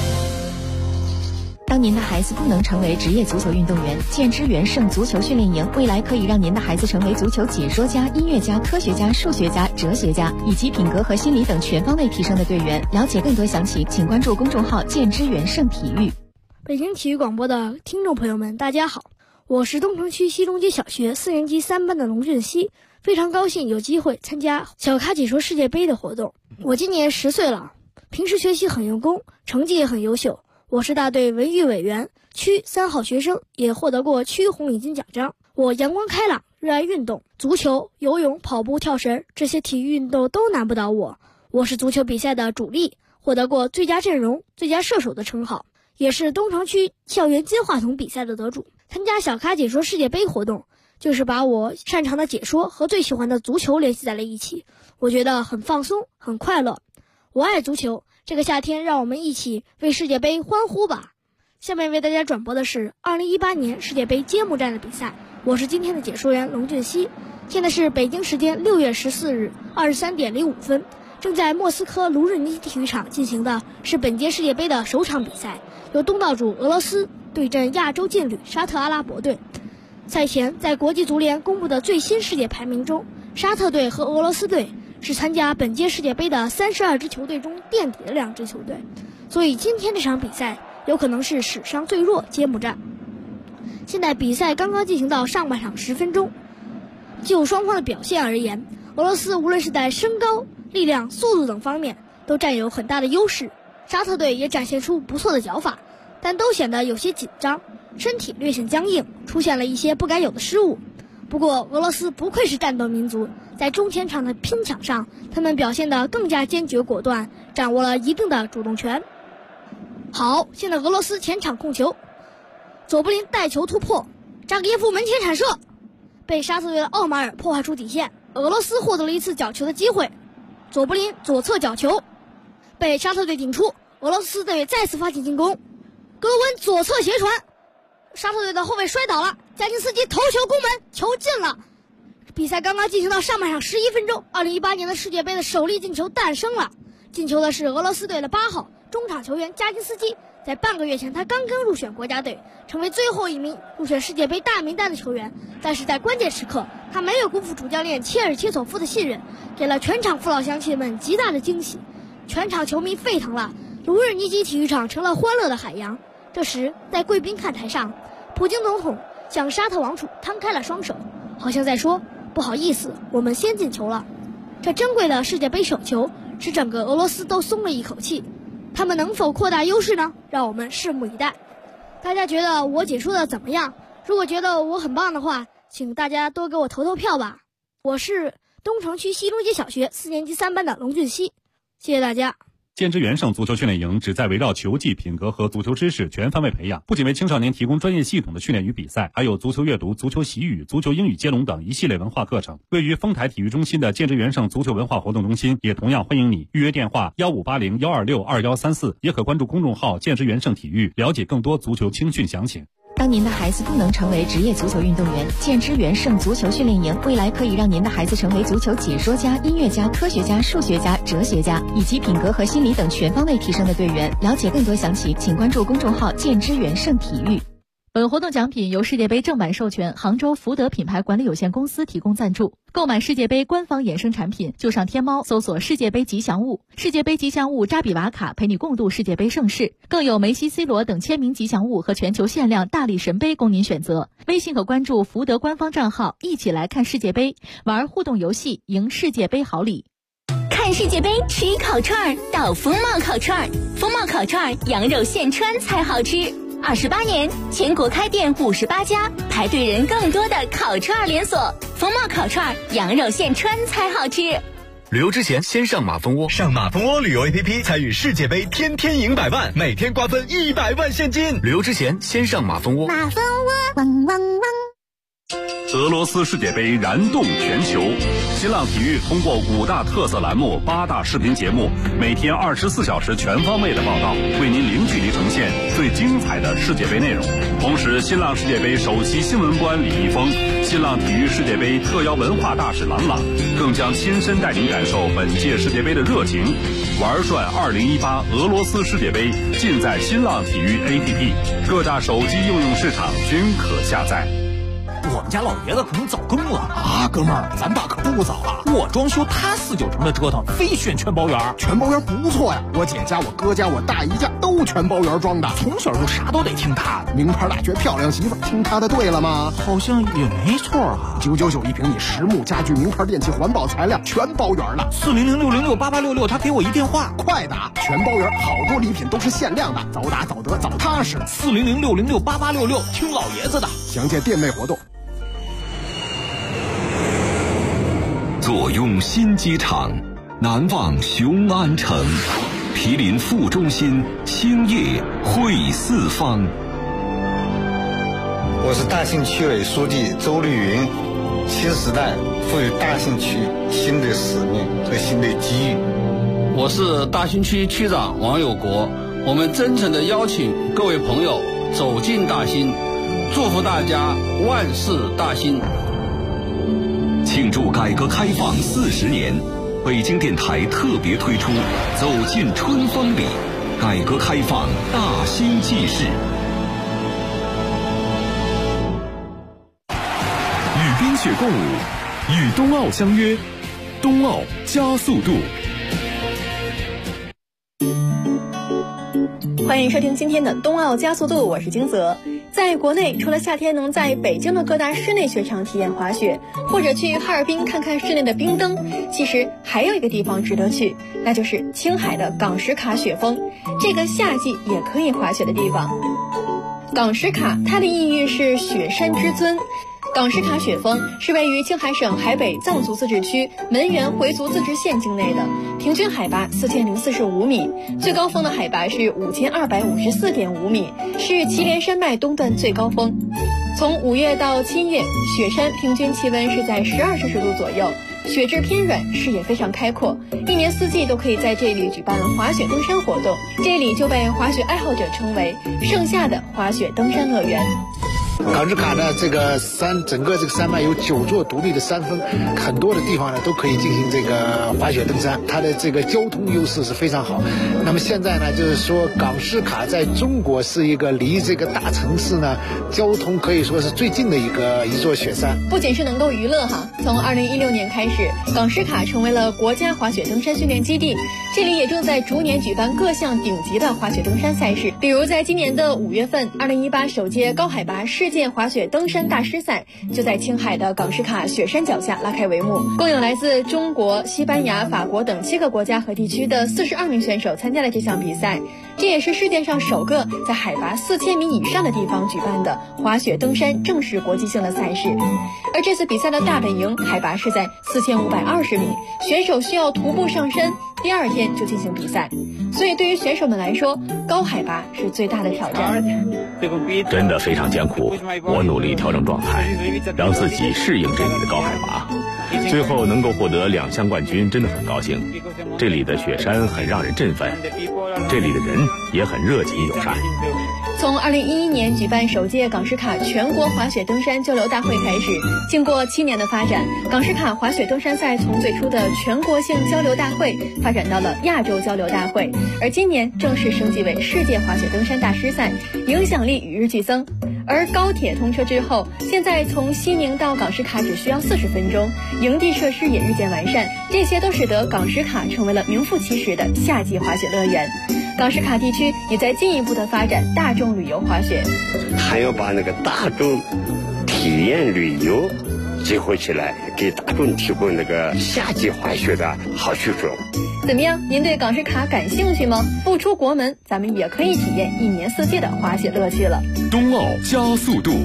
当您的孩子不能成为职业足球运动员，建之元盛足球训练营未来可以让您的孩子成为足球解说家、音乐家、科学家、数学家、哲学家，以及品格和心理等全方位提升的队员。了解更多详情，请关注公众号建之元盛体育。 北京体育广播的听众朋友们，大家好，我是东城区西中街小学4年级3班的龙俊熙，非常高兴有机会参加小咖解说世界杯的活动。我今年10岁了，平时学习很用功，成绩也很优秀。我是大队文娱委员，区3号学生，也获得过区红领巾奖章。我阳光开朗，热爱运动，足球、游泳、跑步、跳绳这些体育运动都难不倒我。我是足球比赛的主力，获得过最佳阵容、最佳射手的称号，也是东城区校园金话筒比赛的得主。参加小咖解说世界杯活动，就是把我擅长的解说和最喜欢的足球联系在了一起，我觉得很放松，很快乐。我爱足球，这个夏天让我们一起为世界杯欢呼吧。下面为大家转播的是2018年世界杯揭幕战的比赛，我是今天的解说员龙俊熙。现在是北京时间6月14日23点05分，正在莫斯科卢日尼基体育场进行的是本届世界杯的首场比赛，由东道主俄罗斯对阵亚洲劲旅沙特阿拉伯队。赛前，在国际足联公布的最新世界排名中，沙特队和俄罗斯队是参加本届世界杯的32支球队中垫底的2支球队，所以今天这场比赛有可能是史上最弱揭幕战。现在比赛刚刚进行到上半场10分钟，就双方的表现而言，俄罗斯无论是在身高、力量、速度等方面都占有很大的优势，沙特队也展现出不错的脚法，但都显得有些紧张，身体略显僵硬，出现了一些不该有的失误。不过俄罗斯不愧是战斗民族，在中前场的拼抢上，他们表现得更加坚决果断，掌握了一定的主动权。好，现在俄罗斯前场控球，佐布林带球突破，扎格耶夫门前铲射，被沙特队的奥马尔破坏出底线，俄罗斯获得了一次角球的机会，佐布林左侧角球被沙特队顶出，俄罗斯队再次发起进攻，格罗温左侧斜传，沙特队的后卫摔倒了，加金斯基头球攻门，球进了。比赛刚刚进行到上半场11分钟，2018年的世界杯的首粒进球诞生了。进球的是俄罗斯队的8号中场球员加金斯基，在半个月前他刚刚入选国家队，成为最后一名入选世界杯大名单的球员，但是在关键时刻，他没有辜负主教练切尔切索夫的信任，给了全场父老乡亲们极大的惊喜。全场球迷沸腾了，卢日尼基体育场成了欢乐的海洋。 这时，在贵宾看台上，普京总统向沙特王储摊开了双手，好像在说：“不好意思，我们先进球了。”这珍贵的世界杯首球使整个俄罗斯都松了一口气。他们能否扩大优势呢？让我们拭目以待。大家觉得我解说的怎么样？如果觉得我很棒的话，请大家多给我投票吧。我是东城区西中街小学4年级3班的龙俊熙，谢谢大家。 建之元盛足球训练营旨在围绕球技、品格和足球知识全方位培养，不仅为青少年提供专业系统的训练与比赛，还有足球阅读、足球习语、足球英语接龙等一系列文化课程。位于丰台体育中心的建之元盛足球文化活动中心也同样欢迎你。预约电话1580-126-2134，也可关注公众号建之元盛体育，了解更多足球青训详情。 当您的孩子不能成为职业足球运动员，建之元盛足球训练营未来可以让您的孩子成为足球解说家、音乐家、科学家、数学家、哲学家，以及品格和心理等全方位提升的队员。了解更多详情，请关注公众号建之元盛体育。 本活动奖品由世界杯正版授权杭州福德品牌管理有限公司提供赞助。购买世界杯官方衍生产品，就上天猫搜索世界杯吉祥物，世界杯吉祥物扎比瓦卡陪你共度世界杯盛世，更有梅西、C 罗等签名吉祥物和全球限量大力神杯供您选择。微信可关注福德官方账号，一起来看世界杯，玩互动游戏，赢世界杯好礼。 看世界杯吃烤串到风貌烤串，风貌烤串羊肉现穿才好吃。28年，全国开店58家，排队人更多的烤串连锁。风貌烤串，羊肉现穿才好吃。 旅游之前先上马蜂窝，上马蜂窝旅游 APP 参与世界杯，天天赢100万，每天瓜分100万现金。旅游之前先上马蜂窝。 马蜂窝，汪汪汪。 俄罗斯世界杯燃动全球，新浪体育通过5大特色栏目、8大视频节目，每天24小时全方位的报道，为您零距离呈现最精彩的世界杯内容。同时，新浪世界杯首席新闻官李易峰、新浪体育世界杯特邀文化大使郎朗，更将亲身带您感受本届世界杯的热情。玩转2018俄罗斯世界杯，尽在新浪体育 APP， 各大手机应用市场均可下载。 我们家老爷子可能早更了啊，哥们儿，咱爸可不早啊！我装修他49成的折腾，非选全包圆。 全包圆不错呀，我姐家、我哥家、我大姨家都全包圆装的， 从小就啥都得听他的。 名牌大学漂亮媳妇，听他的对了吗？ 好像也没错啊。 999一平米，实木家具、名牌电器、环保材料全包圆了。 400-606-8866，他给我一电话， 快打！全包圆，好多礼品都是限量的，早打早得早踏实。 400-606-8866，听老爷子的。 详见店内活动。 坐拥新机场，难忘雄安城，毗邻副中心，兴业汇四方。 我是大兴区委书记周绿云，新时代赋予大兴区新的使命和新的机遇。 我是大兴区区长王有国，我们真诚地邀请各位朋友走进大兴，祝福大家万事大兴。 庆祝改革开放40年，北京电台特别推出走进春风里，改革开放大兴纪事。 与冰雪共舞，与冬奥相约，冬奥加速度。 欢迎收听今天的冬奥加速度，我是金泽。在国内，除了夏天能在北京的各大室内雪场体验滑雪，或者去哈尔滨看看室内的冰灯，其实还有一个地方值得去，那就是青海的港什卡雪峰，这个夏季也可以滑雪的地方。港什卡，它的意喻是雪山之尊。港什卡雪峰是位于青海省海北藏族自治区门源回族自治县境内的，平均海拔4045米，最高峰的海拔是5254.5米，是祁连山脉东段最高峰。从5月到7月，雪山平均气温是在12摄氏度左右，雪质偏软，视野非常开阔，一年四季都可以在这里举办滑雪登山活动，这里就被滑雪爱好者称为盛夏的滑雪登山乐园。 港之卡呢，整个这个山脉有9座独立的山峰，很多的地方呢都可以进行这个滑雪登山，它的这个交通优势是非常好。那么现在呢，就是说港之卡在中国是一个离这个大城市呢交通可以说是最近的一座雪山。 不仅是能够娱乐哈，从2016年开始，港之卡成为了国家滑雪登山训练基地，这里也正在逐年举办各项顶级的滑雪登山赛事。比如在今年的5月份，2018首届高海拔世界滑雪登山大师赛就在青海的港之卡雪山脚下拉开帷幕，共有来自中国、西班牙、法国等7个国家和地区的42名选手参加了这项比赛，这也是世界上首个在海拔4000米以上的地方举办的滑雪登山正式国际性的赛事。而这次比赛的大本营海拔是在4520米，选手需要徒步上山，第2天就进行比赛，所以对于选手们来说，高海拔是最大的挑战。 真的非常艰苦，我努力调整状态，让自己适应这里的高海拔，最后能够获得2项冠军，真的很高兴。这里的雪山很让人振奋，这里的人也很热情友善。 从2011年举办首届港之卡全国滑雪登山交流大会开始，经过7年的发展，港之卡滑雪登山赛从最初的全国性交流大会发展到了亚洲交流大会，而今年正式升级为世界滑雪登山大师赛，影响力与日俱增。而高铁通车之后，现在从西宁到港之卡只需要40分钟，营地设施也日渐完善，这些都使得港之卡成为了名副其实的夏季滑雪乐园。港之卡地区也在进一步的发展大众旅游滑雪， 还要把那个大众体验旅游结合起来，给大众提供那个夏季滑雪的好去处。 怎么样？您对港之卡感兴趣吗？不出国门，咱们也可以体验1年4季的滑雪乐趣了。 冬奥加速度。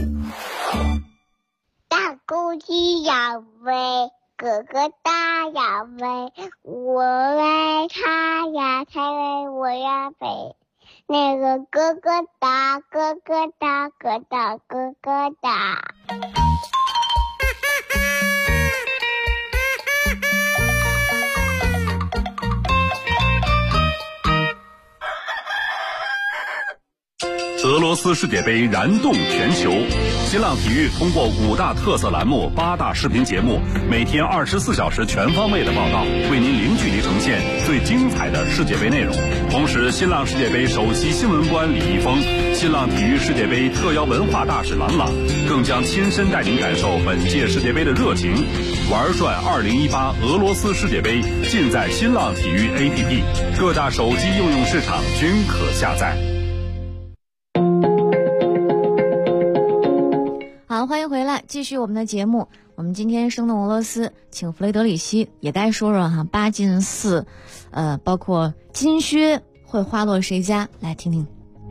大公鸡要飞，哥哥大要飞，我为他呀才为我呀飞。那个哥哥大，哥哥大，哥大，哥哥大。 俄罗斯世界杯燃动全球，新浪体育通过5大特色栏目、8大视频节目，每天24小时全方位的报道，为您零距离呈现最精彩的世界杯内容。同时，新浪世界杯首席新闻官李易峰、新浪体育世界杯特邀文化大使郎朗，更将亲身带您感受本届世界杯的热情。玩转2018俄罗斯世界杯，尽在新浪体育 APP， 各大手机应用市场均可下载。 好，欢迎回来，继续我们的节目。我们今天生动俄罗斯，请弗雷德里希也带说说哈8进4，包括金靴会花落谁家，来听听。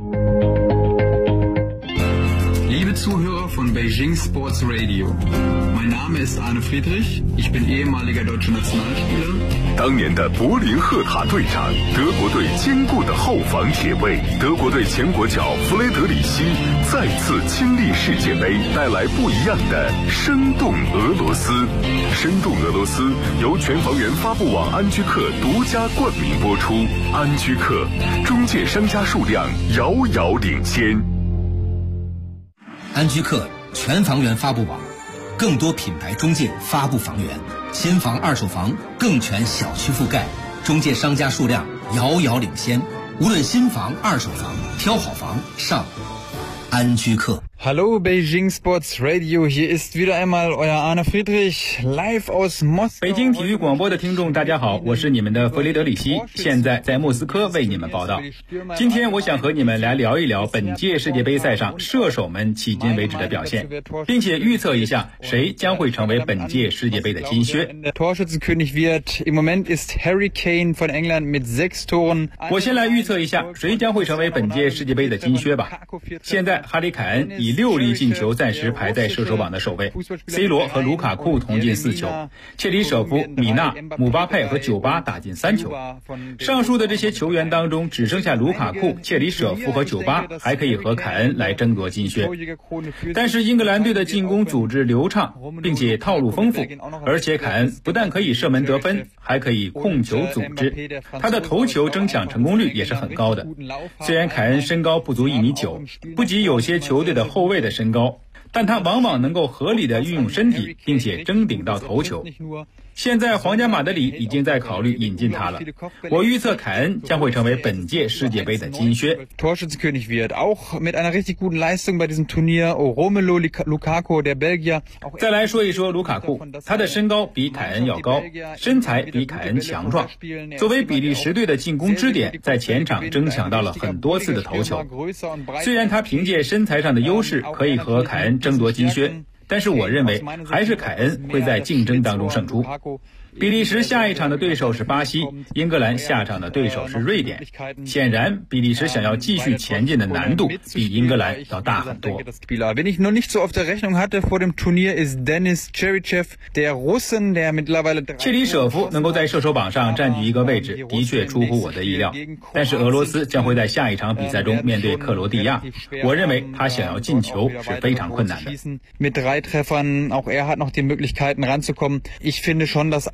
Liebe Zuhörer von Beijing Sports Radio, mein Name ist Arne Friedrich, ich bin ehemaliger deutscher Nationalspieler. 当年的柏林赫塔队长，德国队坚固的后防铁卫，德国队前国脚弗雷德里希再次亲历世界杯，带来不一样的生动俄罗斯。生动俄罗斯由全房源发布网安居客独家冠名播出。安居客，中介商家数量遥遥领先。 安居客全房源发布网，更多品牌中介发布房源，新房二手房更全小区覆盖，中介商家数量遥遥领先。无论新房二手房，挑好房上安居客。 Hallo Beijing Sports Radio, hier ist wieder einmal euer Arne Friedrich, live aus Moskau。 北京体育广播的听众大家好，我是你们的弗雷德里希，现在在莫斯科为你们报道。今天我想和你们来聊一聊本届世界杯赛上射手们迄今为止的表现，并且预测一下谁将会成为本届世界杯的金靴。 Torschützenkönig wird im Moment ist Harry Kane von England mit 6 Toren。 我先来预测一下谁将会成为本届世界杯的金靴吧。现在哈里凯恩以6粒进球暂时排在射手榜的首位 ，C 罗和卢卡库同进4球，切里舍夫、米纳、姆巴佩和酒吧打进3球。上述的这些球员当中，只剩下卢卡库、切里舍夫和酒吧还可以和凯恩来争夺金靴。但是英格兰队的进攻组织流畅，并且套路丰富，而且凯恩不但可以射门得分，还可以控球组织，他的头球争抢成功率也是很高的。虽然凯恩身高不足1.9米，不及有些球队的后卫的身高， 但他往往能够合理的运用身体，并且争顶到头球。现在皇家马德里已经在考虑引进他了。我预测凯恩将会成为本届世界杯的金靴。 Torschützenkönig wird, auch mit einer richtig guten Leistung bei diesem Turnier. Romelu Lukaku, der Belgier. 再来说一说卢卡库，他的身高比凯恩要高，身材比凯恩强壮。作为比利时队的进攻支点，在前场争抢到了很多次的头球。虽然他凭借身材上的优势可以和凯恩争夺金靴，但是我认为还是凯恩会在竞争当中胜出。比利时下一场的对手是巴西，英格兰下场的对手是瑞典。显然，比利时想要继续前进的难度比英格兰要大很多。 Wen ich noch nicht so auf der Rechnung hatte vor dem Turnier ist Denis Cheryshev, der Russen, der mittlerweile 切里舍夫能够在射手榜上占据一个位置，的确出乎我的意料。但是俄罗斯将会在下一场比赛中面对克罗地亚，我认为他想要进球是非常困难的。 Mit 3 Treffern, auch er hat noch die Möglichkeiten ranzukommen. Ich finde schon, dass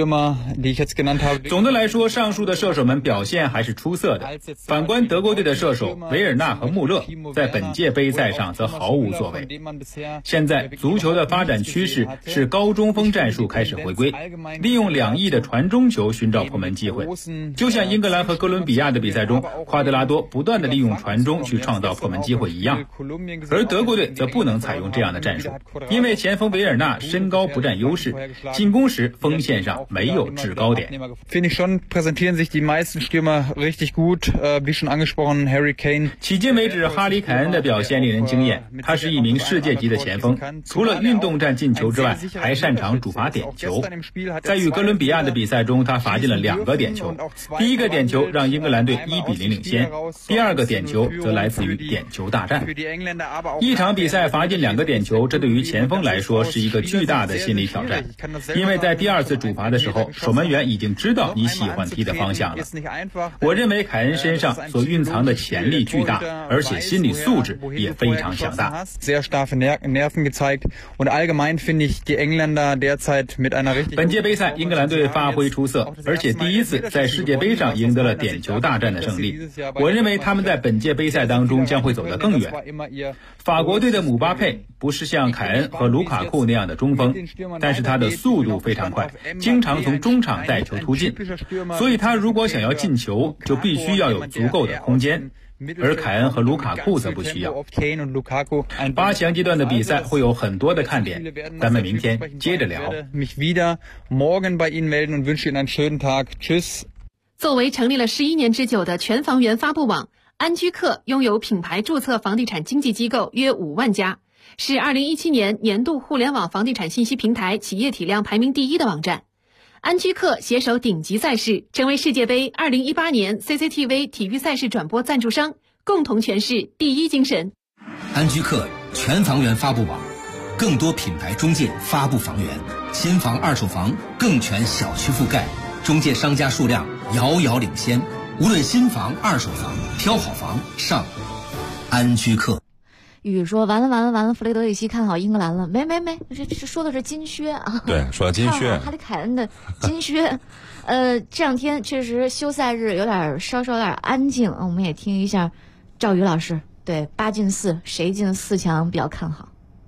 总的来说，上述的射手们表现还是出色的。反观德国队的射手维尔纳和穆勒，在本届杯赛上则毫无作为。现在足球的发展趋势是高中锋战术开始回归，利用2翼的传中球寻找破门机会。就像英格兰和哥伦比亚的比赛中，夸德拉多不断的利用传中去创造破门机会一样。而德国队则不能采用这样的战术，因为前锋维尔纳身高不占优势，进攻时锋线上没有制高点。 Finde ich schon, präsentieren sich die meisten Stürmer richtig gut, wie schon angesprochen, Harry Kane. 迄今为止，哈里凯恩的表现令人惊艳。他是一名世界级的前锋，除了运动战进球之外，还擅长主罚点球。在与哥伦比亚的比赛中，他罚进了2个点球。第一个点球让英格兰队1-0领先，第2个点球则来自于点球大战。一场比赛罚进2个点球，这对于前锋来说是一个巨大的心理挑战，因为在第2次主罚的时候，守门员已经知道你喜欢踢的方向了。我认为凯恩身上所蕴藏的潜力巨大，而且心理素质也非常强大。本届杯赛，英格兰队发挥出色，而且第一次在世界杯上赢得了点球大战的胜利。我认为他们在本届杯赛当中将会走得更远。法国队的姆巴佩不是像凯恩和卢卡库那样的中锋，但是他的速度非常快，经常从中场带球突进，所以他如果想要进球，就必须要有足够的空间。而凯恩和卢卡库则不需要。8强阶段的比赛会有很多的看点，咱们明天接着聊。 作为成立了11年之久的全房源发布网，安居客拥有品牌注册房地产经纪机构约5万家，是2017年年度互联网房地产信息平台企业体量排名第1的网站。安居客携手顶级赛事，成为世界杯2018年 CCTV 体育赛事转播赞助商，共同诠释第一精神。 安居客全房源发布网，更多品牌中介发布房源，新房二手房更全小区覆盖，中介商家数量遥遥领先。无论新房二手房，挑好房上安居客。 雨说完了，弗雷德里希看好英格兰了，没，这说的是金靴啊。 对，说金靴， 哈里凯恩的金靴。这两天确实休赛日稍有点安静，我们也听一下赵宇老师对8进4谁进4强比较看好。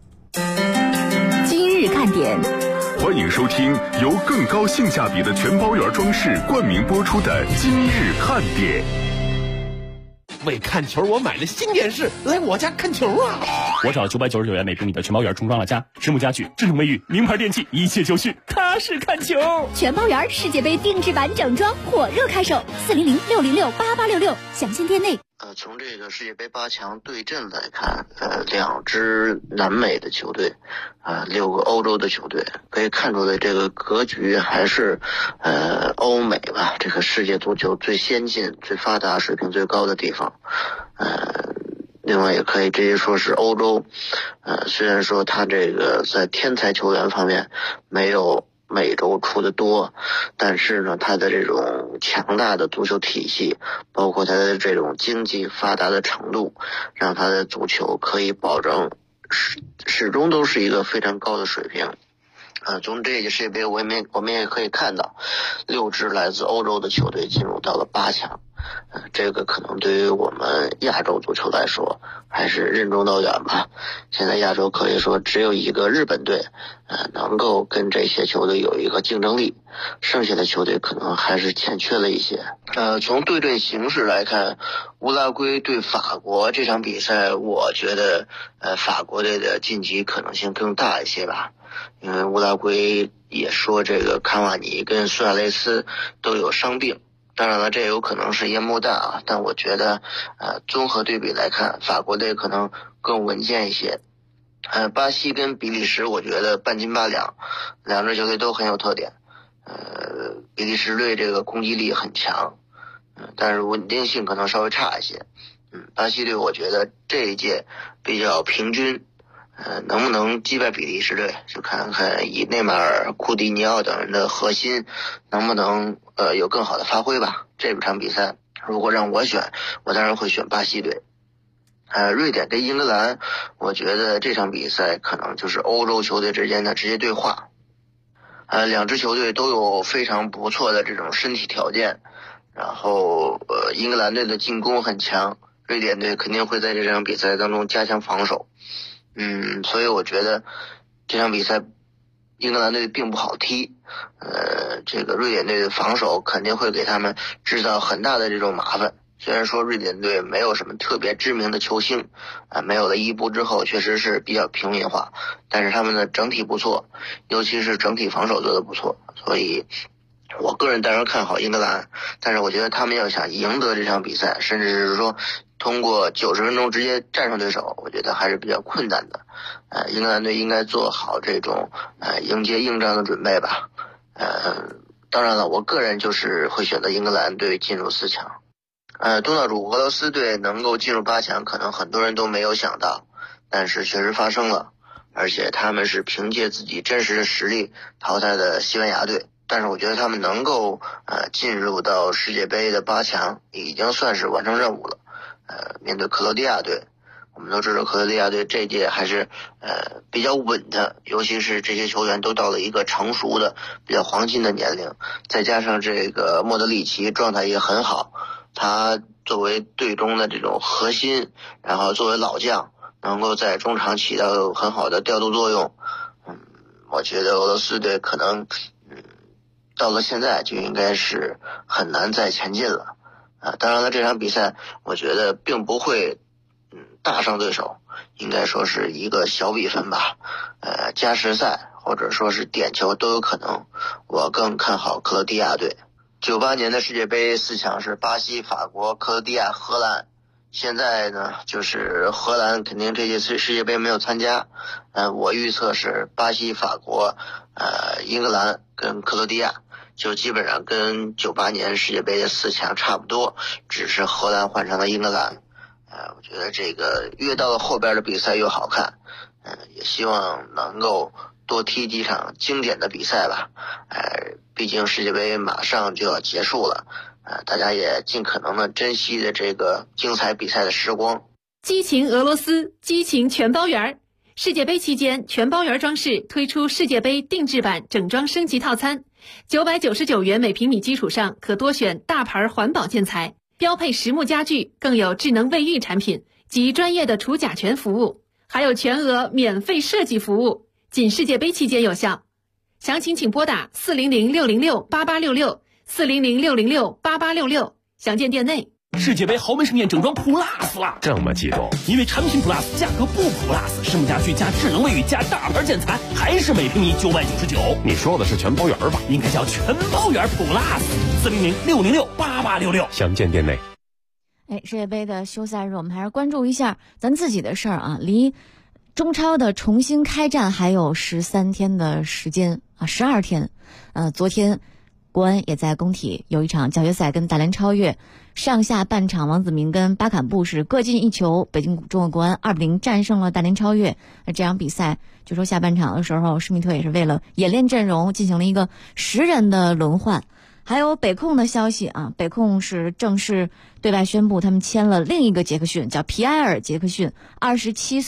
今日看点， 欢迎收听由更高性价比的全包圆装饰冠名播出的今日看点。 为看球，我买了新电视，来我家看球啊！ 我找999元每平米的全包圆重装了家，实木家具、智能卫浴、名牌电器，一切就绪，踏实看球。 全包圆世界杯定制版整装火热开售，400-606-8866，详见店内。 从这个世界杯8强对阵来看，2支南美的球队，6个欧洲的球队，可以看出来这个格局还是欧美吧，这个世界足球最先进、最发达、水平最高的地方。另外也可以直接说是欧洲，虽然说他这个在天才球员方面没有美洲出的多，但是呢，它的这种强大的足球体系，包括它的这种经济发达的程度，让它的足球可以保证始终都是一个非常高的水平。从这届世界杯我们也可以看到，6支来自欧洲的球队进入到了8强。 这个可能对于我们亚洲足球来说还是任重道远吧。现在亚洲可以说只有一个日本队能够跟这些球队有一个竞争力，剩下的球队可能还是欠缺了一些。从对阵形势来看，乌拉圭对法国这场比赛，我觉得法国队的晋级可能性更大一些吧。因为乌拉圭也说这个卡瓦尼跟苏亚雷斯都有伤病，当然了，这有可能是烟幕弹啊，但我觉得综合对比来看，法国队可能更稳健一些。巴西跟比利时我觉得半斤八两，两支球队都很有特点。比利时队这个攻击力很强，但是稳定性可能稍微差一些。巴西队我觉得这一届比较平均。能不能击败比利时队，就看看以内马尔、库蒂尼奥等人的核心能不能有更好的发挥吧。这场比赛如果让我选，我当然会选巴西队。瑞典跟英格兰，我觉得这场比赛可能就是欧洲球队之间的直接对话。两支球队都有非常不错的这种身体条件，然后英格兰队的进攻很强，瑞典队肯定会在这场比赛当中加强防守。所以我觉得这场比赛英格兰队并不好踢，这个瑞典队的防守肯定会给他们制造很大的这种麻烦。虽然说瑞典队没有什么特别知名的球星，没有了伊布之后确实是比较平民化，但是他们的整体不错，尤其是整体防守做得不错，所以我个人当然看好英格兰，但是我觉得他们要想赢得这场比赛，甚至是说通过90分钟直接战胜对手，我觉得还是比较困难的。英格兰队应该做好这种迎接硬仗的准备吧。当然了，我个人就是会选择英格兰队进入4强。东道主俄罗斯队能够进入8强，可能很多人都没有想到，但是确实发生了，而且他们是凭借自己真实的实力淘汰的西班牙队。但是我觉得他们能够进入到世界杯的8强，已经算是完成任务了。面对克罗地亚队，我们都知道克罗地亚队这届还是比较稳的，尤其是这些球员都到了一个成熟的比较黄金的年龄，再加上这个莫德里奇状态也很好，他作为队中的这种核心，然后作为老将，能够在中场起到很好的调度作用。我觉得俄罗斯队可能到了现在就应该是很难再前进了。当然了，这场比赛我觉得并不会大胜对手，应该说是一个小比分吧，加时赛或者说是点球都有可能。我更看好克罗地亚队。98年的世界杯4强是巴西、法国、克罗地亚、荷兰。现在呢，就是荷兰肯定这届世界杯没有参加，我预测是巴西、法国、英格兰跟克罗地亚，就基本上跟98年世界杯的4强差不多，只是荷兰换成了英格兰。我觉得这个越到了后边的比赛越好看，也希望能够多踢几场经典的比赛吧。毕竟世界杯马上就要结束了，大家也尽可能的珍惜的这个精彩比赛的时光。 激情俄罗斯，激情全包圆。世界杯期间，全包圆装饰推出世界杯定制版整装升级套餐，999元每平米基础上可多选大牌环保建材，标配实木家具，更有智能卫浴产品及专业的除甲醛服务，还有全额免费设计服务，仅世界杯期间有效。详情请拨打400-606-8866，400-606-8866，详见店内。 世界杯豪门盛宴整装 Plus 啦！ 这么激动？ 因为产品 Plus 价格不 Plus， 实木家具加智能卫浴加大牌建材，还是每平米999。 你说的是全包圆吧？ 应该叫全包圆 Plus，400-606-8866， 详见店内。 世界杯的休赛日，我们还是关注一下咱自己的事儿啊。离中超的重新开战还有13天的时间啊，12天。昨天国安也在工体有一场教学赛跟大连超越，上下半场王子铭跟巴坎布是各进1球，北京中国国安2-0战胜了大连超越。那这场比赛就说下半场的时候，施密特也是为了演练阵容进行了一个10人的轮换。还有北控的消息啊，北控是正式对外宣布他们签了另一个杰克逊，叫皮埃尔·杰克逊，27岁，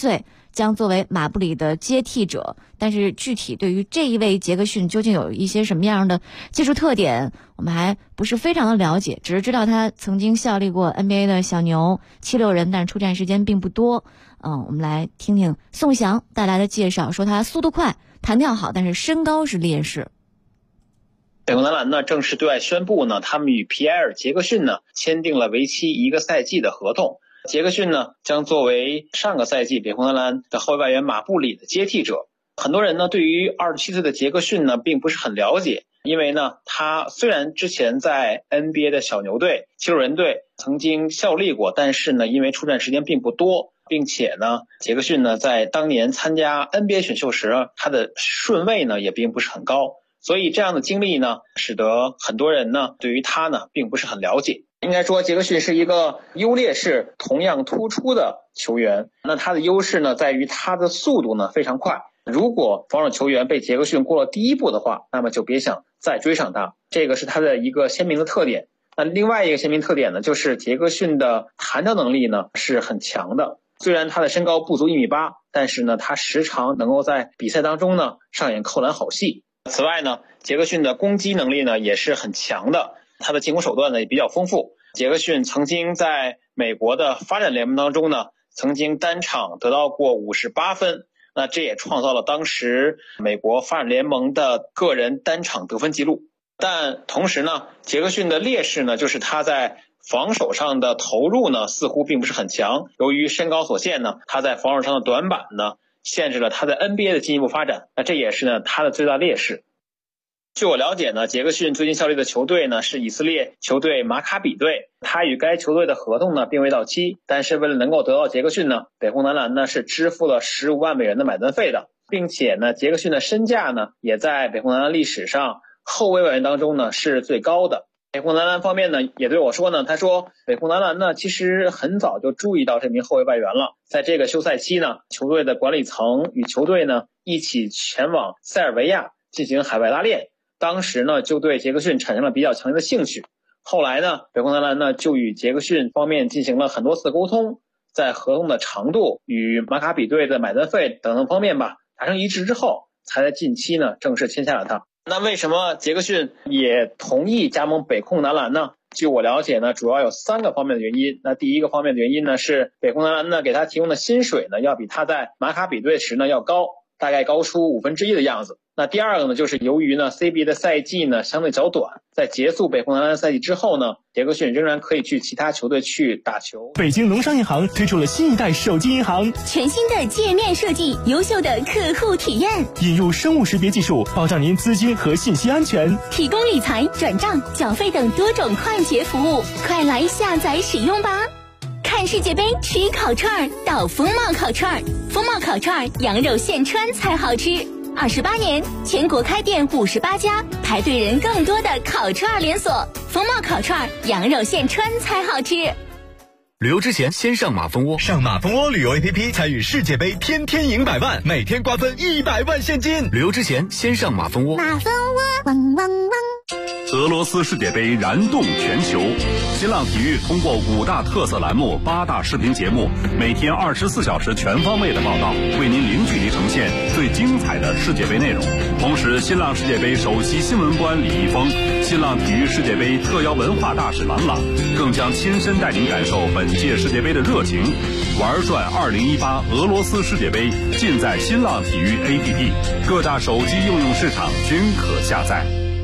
将作为马布里的接替者。但是具体对于这一位杰克逊究竟有一些什么样的技术特点，我们还不是非常的了解，只是知道他曾经效力过 NBA 的小牛76人，但是出战时间并不多。我们来听听宋翔带来的介绍，说他速度快，弹跳好，但是身高是劣势。 北红男篮呢正式对外宣布呢，他们与皮埃尔·杰克逊呢签订了为期1个赛季的合同。杰克逊呢将作为上个赛季北红男篮的后卫外援马布里的接替者。很多人呢对于27岁的杰克逊呢并不是很了解，因为呢他虽然之前在 NBA 的小牛队、76人队曾经效力过，但是呢因为出战时间并不多，并且呢杰克逊呢在当年参加 NBA 选秀时他的顺位呢也并不是很高，所以这样的经历呢使得很多人呢对于他呢并不是很了解。应该说杰克逊是一个优劣势同样突出的球员，那他的优势呢在于他的速度呢非常快，如果防守球员被杰克逊过了第一步的话，那么就别想再追上他，这个是他的一个鲜明的特点。那另外一个鲜明特点呢，就是杰克逊的弹跳能力呢是很强的，虽然他的身高不足1.8米，但是呢他时常能够在比赛当中呢上演扣篮好戏。此外呢杰克逊的攻击能力呢也是很强的，他的进攻手段呢也比较丰富。杰克逊曾经在美国的发展联盟当中呢曾经单场得到过58分，那这也创造了当时美国发展联盟的个人单场得分记录。但同时呢杰克逊的劣势呢就是他在防守上的投入呢似乎并不是很强，由于身高所限呢他在防守上的短板呢限制了他在 NBA 的进一步发展，那这也是呢他的最大劣势。据我了解呢，杰克逊最近效力的球队呢是以色列球队马卡比队，他与该球队的合同呢并未到期，但是为了能够得到杰克逊呢，北红男篮呢是支付了15万美元的买断费的，并且呢杰克逊的身价呢也在北红男篮历史上后卫外援当中呢是最高的。北红男篮方面呢也对我说呢，他说北红男篮呢其实很早就注意到这名后卫外援了，在这个休赛期呢，球队的管理层与球队呢一起前往塞尔维亚进行海外拉练，当时呢就对杰克逊产生了比较强烈的兴趣。后来呢北红男篮呢就与杰克逊方面进行了很多次的沟通，在合同的长度与马卡比队的买断费等等方面吧达成一致之后，才在近期呢正式签下了他。那为什么杰克逊也同意加盟北控男篮呢？据我了解呢，主要有3个方面的原因。那第一个方面的原因呢是北控男篮呢给他提供的薪水呢要比他在马卡比队时呢要高，大概高出1/5的样子。那第二个呢，就是由于呢 CBA 的赛季呢相对较短，在结束北红男篮赛季之后呢，杰克逊仍然可以去其他球队去打球。 北京农商银行推出了新一代手机银行， 全新的界面设计，优秀的客户体验， 引入生物识别技术，保障您资金和信息安全， 提供理财、转账、缴费等多种快捷服务，快来下载使用吧！看世界杯吃烤串到风貌烤串，风貌烤串羊肉现穿才好吃。28年，全国开店58家，排队人更多的烤串连锁。风貌烤串，羊肉现穿才好吃。 旅游之前先上马蜂窝，上马蜂窝旅游 APP 参与世界杯，天天赢100万，每天瓜分100万现金。旅游之前先上马蜂窝。 马蜂窝，汪汪汪。 俄罗斯世界杯燃动全球，新浪体育通过5大特色栏目、8大视频节目，每天24小时全方位的报道，为您零距离呈现最精彩的世界杯内容。同时，新浪世界杯首席新闻官李易峰、新浪体育世界杯特邀文化大使郎朗，更将亲身带您感受本届世界杯的热情。玩转2018俄罗斯世界杯，尽在新浪体育 APP， 各大手机应用市场均可下载。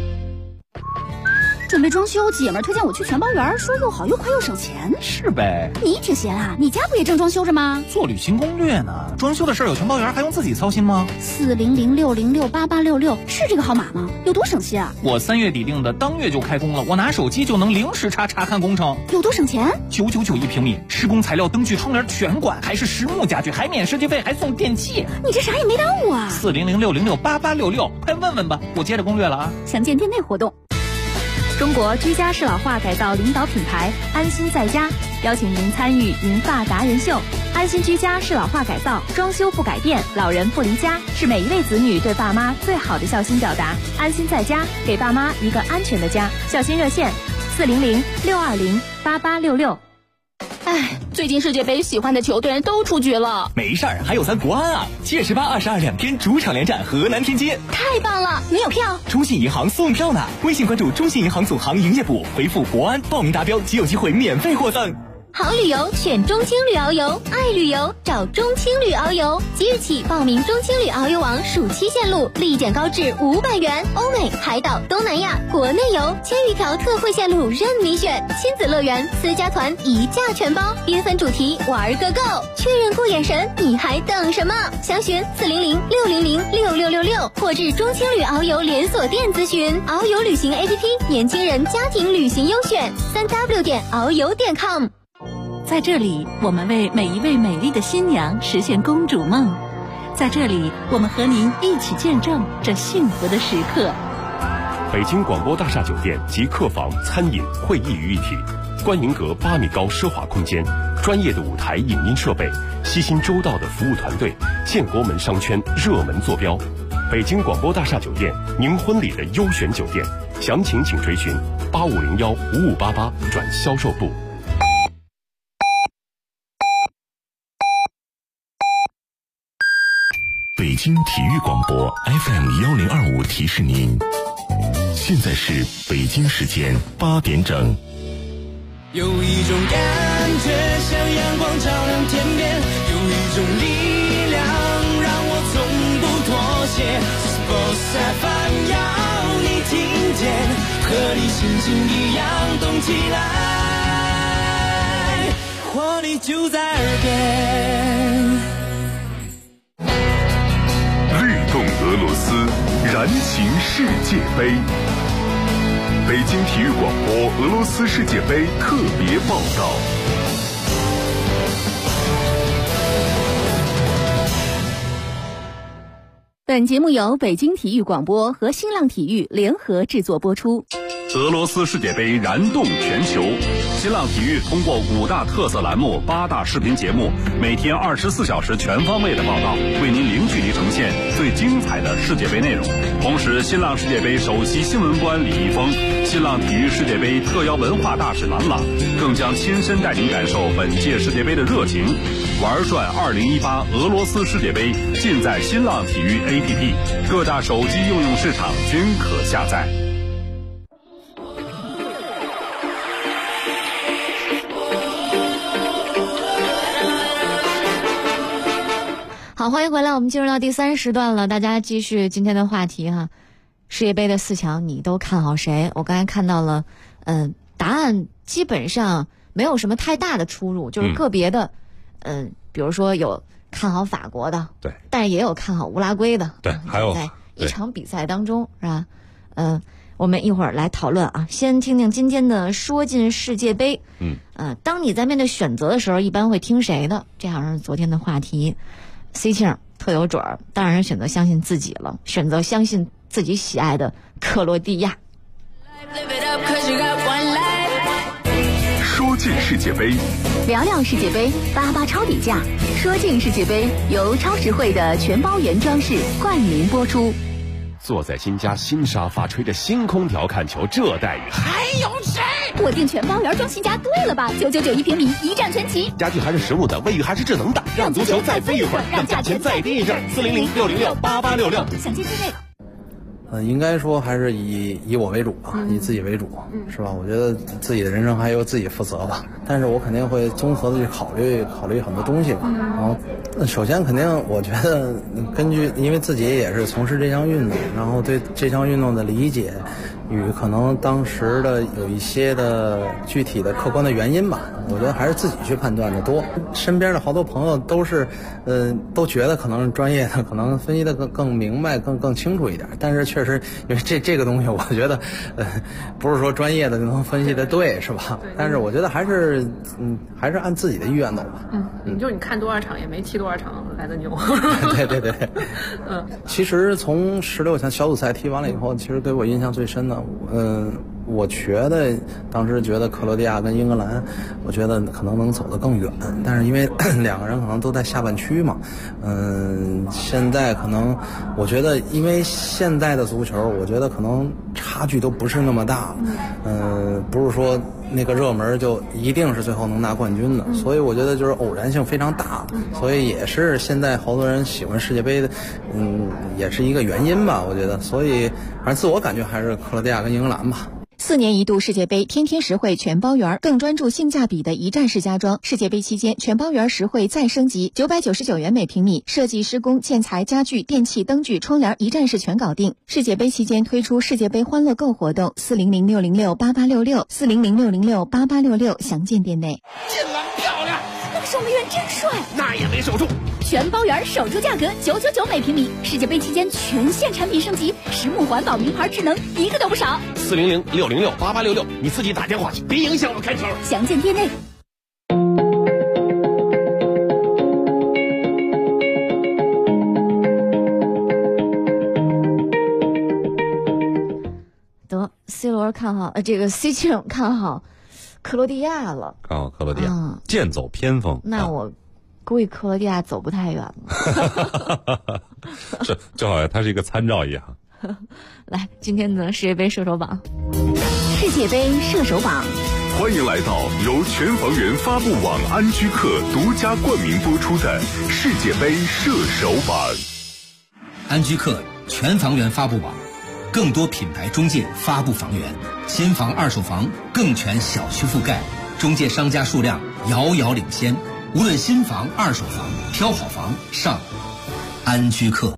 准备装修，姐们儿推荐我去全包园，说又好又快又省钱。 是呗， 你挺闲啊，你家不也正装修着吗？ 做旅行攻略呢，装修的事儿有全包园还用自己操心吗？40060688866是这个号码吗？有多省心啊？我3月底定的，当月就开工了，我拿手机就能零时查看工程。 有多省钱 ？999一平米，施工材料、灯具、窗帘全管，还是实木家具，还免设计费，还送电器。 你这啥也没耽误啊 ！40060688866，快问问吧，我接着攻略了啊！ 详见店内活动。中国居家适老化改造领导品牌安心在家，邀请您参与银发达人秀。安心居家适老化改造，装修不改变，老人不离家，是每一位子女对爸妈最好的孝心表达。安心在家，给爸妈一个安全的家。孝心热线：40062088866。 最近世界杯喜欢的球队都出局了。 没事儿，还有咱国安啊！7月18、222天主场连战河南天津。 太棒了！你有票？ 中信银行送票呢，微信关注中信银行总行营业部，回复国安报名达标即有机会免费获赠。 好旅游选中青旅遨游，爱旅游找中青旅遨游。即日起报名中青旅遨游网暑期线路，立减高至500元。欧美、海岛、东南亚、国内游1000余条特惠线路任你选，亲子乐园、私家团一价全包，缤纷主题玩个够。确认过眼神，你还等什么？详询400-600-6666或至中青旅遨游连锁店咨询。遨游旅行 APP， 年轻人家庭旅行优选，3w.遨游.com。 在这里，我们为每一位美丽的新娘实现公主梦。在这里，我们和您一起见证这幸福的时刻。 北京广播大厦酒店集客房、餐饮、会议于一体，观云阁8米高奢华空间，专业的舞台影音设备，悉心周到的服务团队，建国门商圈热门坐标。北京广播大厦酒店，您婚礼的优选酒店，详情请垂询8501-5588转销售部。 北京体育广播 FM1025提示您，现在是北京时间8点整。 有一种感觉像阳光照亮天边，有一种力量让我从不妥协。Sports FM 要你听见，和你心情一样动起来，活力就在耳边。 动俄罗斯，燃情世界杯。北京体育广播俄罗斯世界杯特别报道。 本节目由北京体育广播和新浪体育联合制作播出。 俄罗斯世界杯燃动全球，新浪体育通过5大特色栏目、8大视频节目，每天24小时全方位的报道，为您零距离呈现最精彩的世界杯内容。同时，新浪世界杯首席新闻官李易峰、新浪体育世界杯特邀文化大使郎朗，更将亲身带您感受本届世界杯的热情。玩转2018俄罗斯世界杯，尽在新浪体育 APP， 各大手机应用市场均可下载。 好，欢迎回来，我们进入到第3时段了。大家继续今天的话题哈，世界杯的4强你都看好谁？我刚才看到了，答案基本上没有什么太大的出入，就是个别的，比如说有看好法国的， 对， 但是也有看好乌拉圭的， 对，还有在一场比赛当中是吧？我们一会儿来讨论啊，先听听今天的说进世界杯。当你在面对选择的时候，一般会听谁的？这好像是昨天的话题。C 庆特有准儿，当然选择相信自己了，选择相信自己喜爱的克罗地亚。 说进世界杯， 聊聊世界杯，88超底价。说进世界杯由超实惠的全包原装饰冠名播出。 坐在新家新沙发，吹着新空调看球，这待遇还有谁？ 我订全包原装新家对了吧？9991平米，一站全齐。 家具还是实木的，卫浴还是智能的，让足球再飞一会儿，让价钱再低一阵。400-606-8866， 详见之内。 应该说还是以我为主吧，以自己为主，是吧？我觉得自己的人生还由自己负责吧。但是我肯定会综合的去考虑很多东西吧。然后，首先肯定我觉得根据，因为自己也是从事这项运动，然后对这项运动的理解与可能当时的有一些的具体的客观的原因吧，我觉得还是自己去判断的多。身边的好多朋友都是，都觉得可能专业的，可能分析的更明白、更清楚一点。但是确实，因为这个东西，我觉得，不是说专业的就能分析的对，是吧？但是我觉得还是按自己的意愿走吧。 就是你看多少场也没踢多少场来的牛。 对。其实从16强小组赛踢完了以后，其实给我印象最深的， 我觉得当时觉得克罗地亚跟英格兰，我觉得可能能走得更远，但是因为两个人可能都在下半区嘛，现在可能我觉得因为现在的足球，我觉得可能差距都不是那么大了，不是说那个热门就一定是最后能拿冠军的，所以我觉得就是偶然性非常大，所以也是现在好多人喜欢世界杯的，也是一个原因吧，我觉得，所以反正自我感觉还是克罗地亚跟英格兰吧。 4年一度世界杯天天实惠全包圆，更专注性价比的一站式家装。世界杯期间全包圆实惠再升级，999元每平米，设计、施工、建材、家具、电器、灯具、窗帘一站式全搞定。世界杯期间推出世界杯欢乐购活动，400668866，400668866，详见店内。 进篮漂亮， 那个守门员真帅， 那也没守住。 全包圆守住价格999每平米，世界杯期间全线产品升级，实木环保名牌智能一个都不少。 400668866，你自己打电话去，别影响我开球。 详见店内。 得 C 罗看好这个 C 庆看好克罗地亚了， 看好克罗地亚，剑走偏锋。 那我估计克罗地亚走不太远了。 是，就好像它是一个参照一样。 来，今天的世界杯射手榜。 世界杯射手榜， 欢迎来到由全房源发布网安居客独家冠名播出的世界杯射手榜。 安居客全房源发布网，更多品牌中介发布房源，新房、二手房更全小区覆盖，中介商家数量遥遥领先。无论新房、二手房，挑好房上安居客。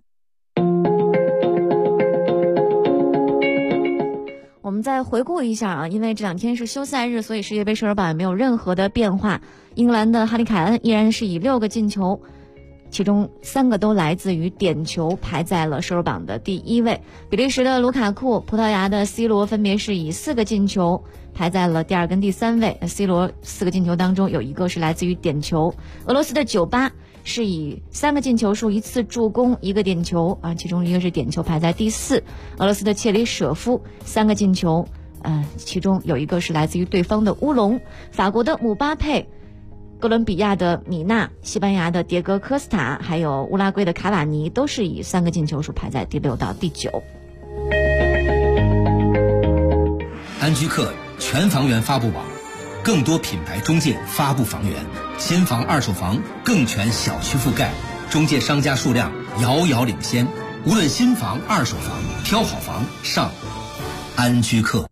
我们再回顾一下啊，因为这2天是休赛日，所以世界杯射手榜也没有任何的变化。英格兰的哈利凯恩依然是以6个进球，其中3个都来自于点球，排在了射手榜的第1位。比利时的卢卡库、葡萄牙的 C 罗分别是以4个进球排在了第2跟第3位。C 罗4个进球当中有1个是来自于点球。俄罗斯的98是以3个进球数、1次助攻、1个点球啊，其中1个是点球，排在第4。俄罗斯的切里舍夫3个进球，其中有1个是来自于对方的乌龙。法国的姆巴佩、哥伦比亚的米纳、西班牙的迭戈科斯塔，还有乌拉圭的卡瓦尼，都是以3个进球数排在第6到第9。 安居客全房源发布网，更多品牌中介发布房源，新房、二手房更全小区覆盖，中介商家数量遥遥领先。无论新房、二手房，挑好房上安居客。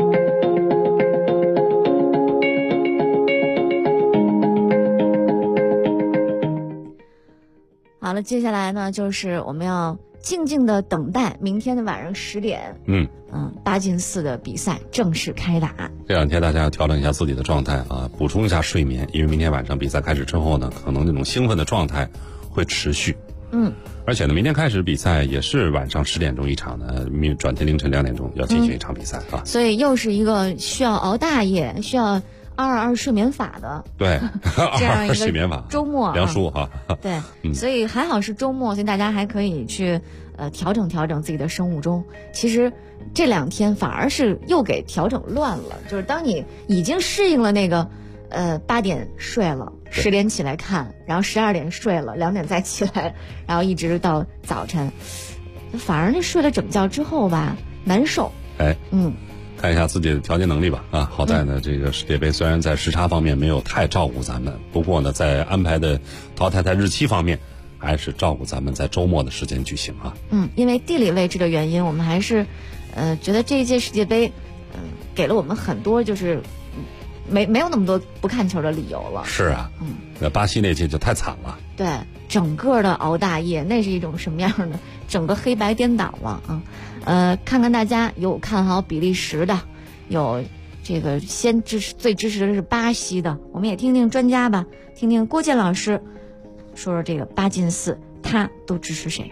好了，接下来呢，就是我们要静静的等待明天的晚上10点，8进4的比赛正式开打。 这2天大家要调整一下自己的状态啊，补充一下睡眠，因为明天晚上比赛开始之后呢，可能那种兴奋的状态会持续。而且呢，明天开始比赛也是晚上10点钟一场的，转天凌晨2点钟要进行一场比赛啊。 所以又是一个需要熬大夜、需要222睡眠法的， 对，222睡眠法周末梁叔哈。 对，所以还好是周末，所以大家还可以去调整自己的生物钟。其实这2天反而是又给调整乱了，就是当你已经适应了那个8点睡了，10点起来看，然后12点睡了，2点再起来，然后一直到早晨，反而那睡了整觉之后吧难受。 看一下自己的调节能力吧啊！好在呢，这个世界杯虽然在时差方面没有太照顾咱们，不过呢，在安排的淘汰赛日期方面，还是照顾咱们在周末的时间举行啊。 因为地理位置的原因，我们还是觉得这一届世界杯给了我们很多就是没有那么多不看球的理由了。 是啊，那巴西那届就太惨了。 对，整个的熬大夜，那是一种什么样的？整个黑白颠倒了啊！看看大家有看好比利时的，有这个最支持的是巴西的，我们也听听专家吧，听听郭健老师说说这个8进4，他都支持谁？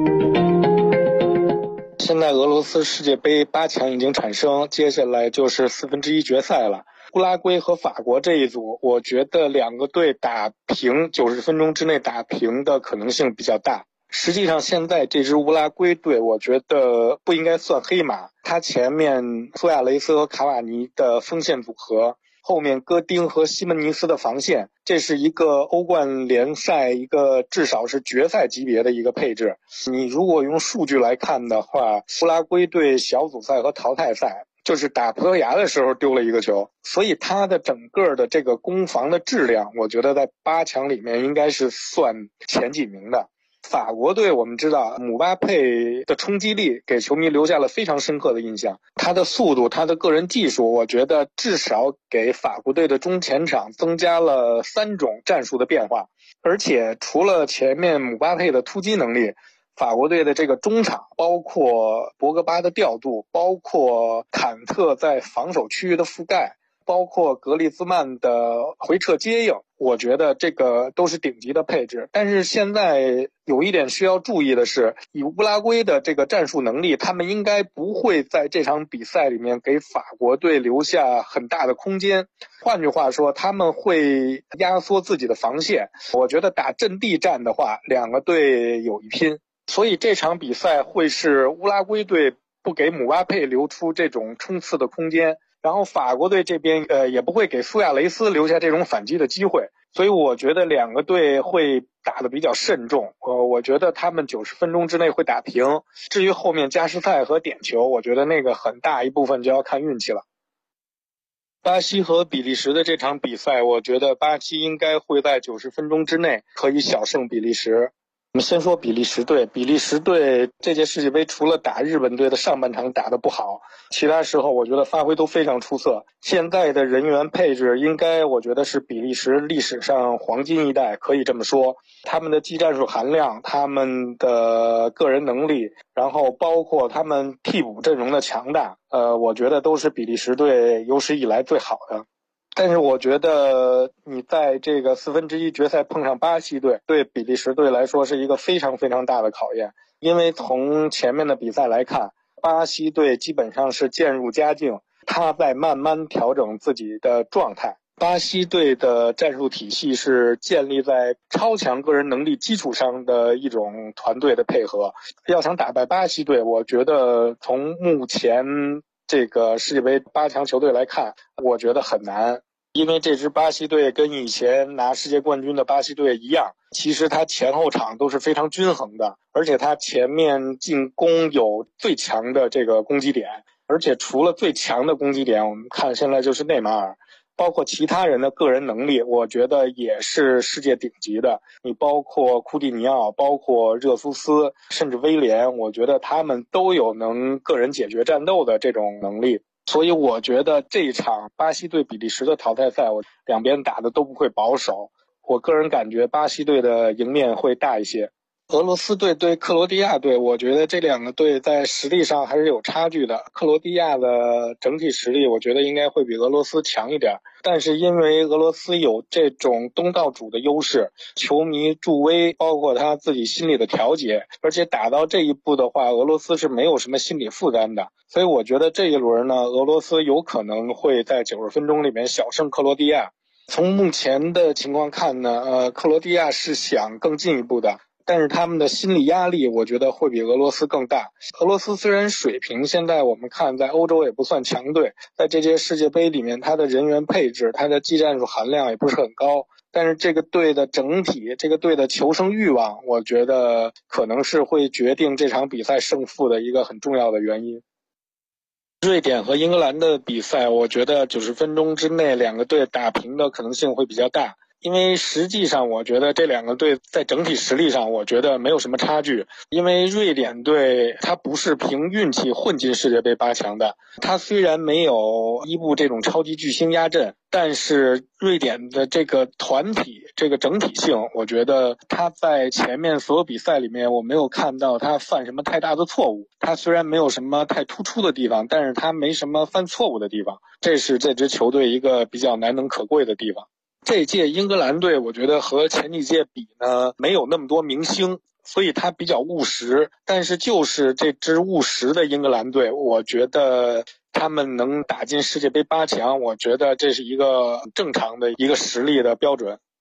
现在俄罗斯世界杯8强已经产生，接下来就是1/4决赛了。乌拉圭和法国这一组，我觉得2个队打平90分钟之内打平的可能性比较大。 实际上现在这支乌拉圭队我觉得不应该算黑马，他前面苏亚雷斯和卡瓦尼的锋线组合，后面戈丁和西门尼斯的防线，这是一个欧冠联赛一个至少是决赛级别的一个配置。你如果用数据来看的话，乌拉圭队小组赛和淘汰赛就是打葡萄牙的时候丢了一个球，所以他的整个的这个攻防的质量，我觉得在8强里面应该是算前几名的。法国队我们知道姆巴佩的冲击力给球迷留下了非常深刻的印象，他的速度，他的个人技术，我觉得至少给法国队的中前场增加了3种战术的变化。而且除了前面姆巴佩的突击能力，法国队的这个中场，包括博格巴的调度，包括坎特在防守区域的覆盖，包括格里兹曼的回撤接应，我觉得这个都是顶级的配置。但是现在有一点需要注意的是，以乌拉圭的这个战术能力，他们应该不会在这场比赛里面给法国队留下很大的空间。换句话说，他们会压缩自己的防线。我觉得打阵地战的话，两个队有一拼。所以这场比赛会是乌拉圭队不给姆巴佩留出这种冲刺的空间，然后法国队这边也不会给苏亚雷斯留下这种反击的机会，所以我觉得两个队会打得比较慎重。我觉得他们90分钟之内会打平。至于后面加时赛和点球，我觉得那个很大一部分就要看运气了。巴西和比利时的这场比赛，我觉得巴西应该会在90分钟之内可以小胜比利时。我们先说比利时队，比利时队这届世界杯除了打日本队的上半场打得不好，其他时候我觉得发挥都非常出色。现在的人员配置应该我觉得是比利时历史上黄金一代，可以这么说。他们的技战术含量，他们的个人能力，然后包括他们替补阵容的强大，我觉得都是比利时队有史以来最好的。但是我觉得你在这个1/4决赛碰上巴西队，对比利时队来说是一个非常非常大的考验。因为从前面的比赛来看，巴西队基本上是渐入佳境，他在慢慢调整自己的状态。巴西队的战术体系是建立在超强个人能力基础上的一种团队的配合。要想打败巴西队，我觉得从目前这个世界杯8强球队来看，我觉得很难。因为这支巴西队跟以前拿世界冠军的巴西队一样，其实他前后场都是非常均衡的，而且他前面进攻有最强的这个攻击点，而且除了最强的攻击点，我们看现在就是内马尔，包括其他人的个人能力，我觉得也是世界顶级的。你包括库蒂尼奥，包括热苏斯，甚至威廉，我觉得他们都有能个人解决战斗的这种能力。所以我觉得这一场巴西对比利时的淘汰赛，两边打的都不会保守。我个人感觉巴西队的赢面会大一些。俄罗斯队对克罗地亚队，我觉得这两个队在实力上还是有差距的。克罗地亚的整体实力我觉得应该会比俄罗斯强一点，但是因为俄罗斯有这种东道主的优势，球迷助威，包括他自己心理的调节，而且打到这一步的话，俄罗斯是没有什么心理负担的。所以我觉得这一轮呢，俄罗斯有可能会在90分钟里面小胜克罗地亚。从目前的情况看呢，克罗地亚是想更进一步的，但是他们的心理压力我觉得会比俄罗斯更大。俄罗斯虽然水平现在我们看在欧洲也不算强队，在这届世界杯里面他的人员配置，他的技战术含量也不是很高，但是这个队的整体，这个队的求胜欲望，我觉得可能是会决定这场比赛胜负的一个很重要的原因。瑞典和英格兰的比赛，我觉得90分钟之内两个队打平的可能性会比较大。因为实际上我觉得这两个队在整体实力上我觉得没有什么差距。因为瑞典队他不是凭运气混进世界杯8强的，他虽然没有伊布这种超级巨星压阵，但是瑞典的这个团体这个整体性，我觉得他在前面所有比赛里面我没有看到他犯什么太大的错误。他虽然没有什么太突出的地方，但是他没什么犯错误的地方，这是这支球队一个比较难能可贵的地方。这届英格兰队我觉得和前几届比呢，没有那么多明星，所以他比较务实。但是就是这支务实的英格兰队，我觉得他们能打进世界杯8强，我觉得这是一个正常的一个实力的标准。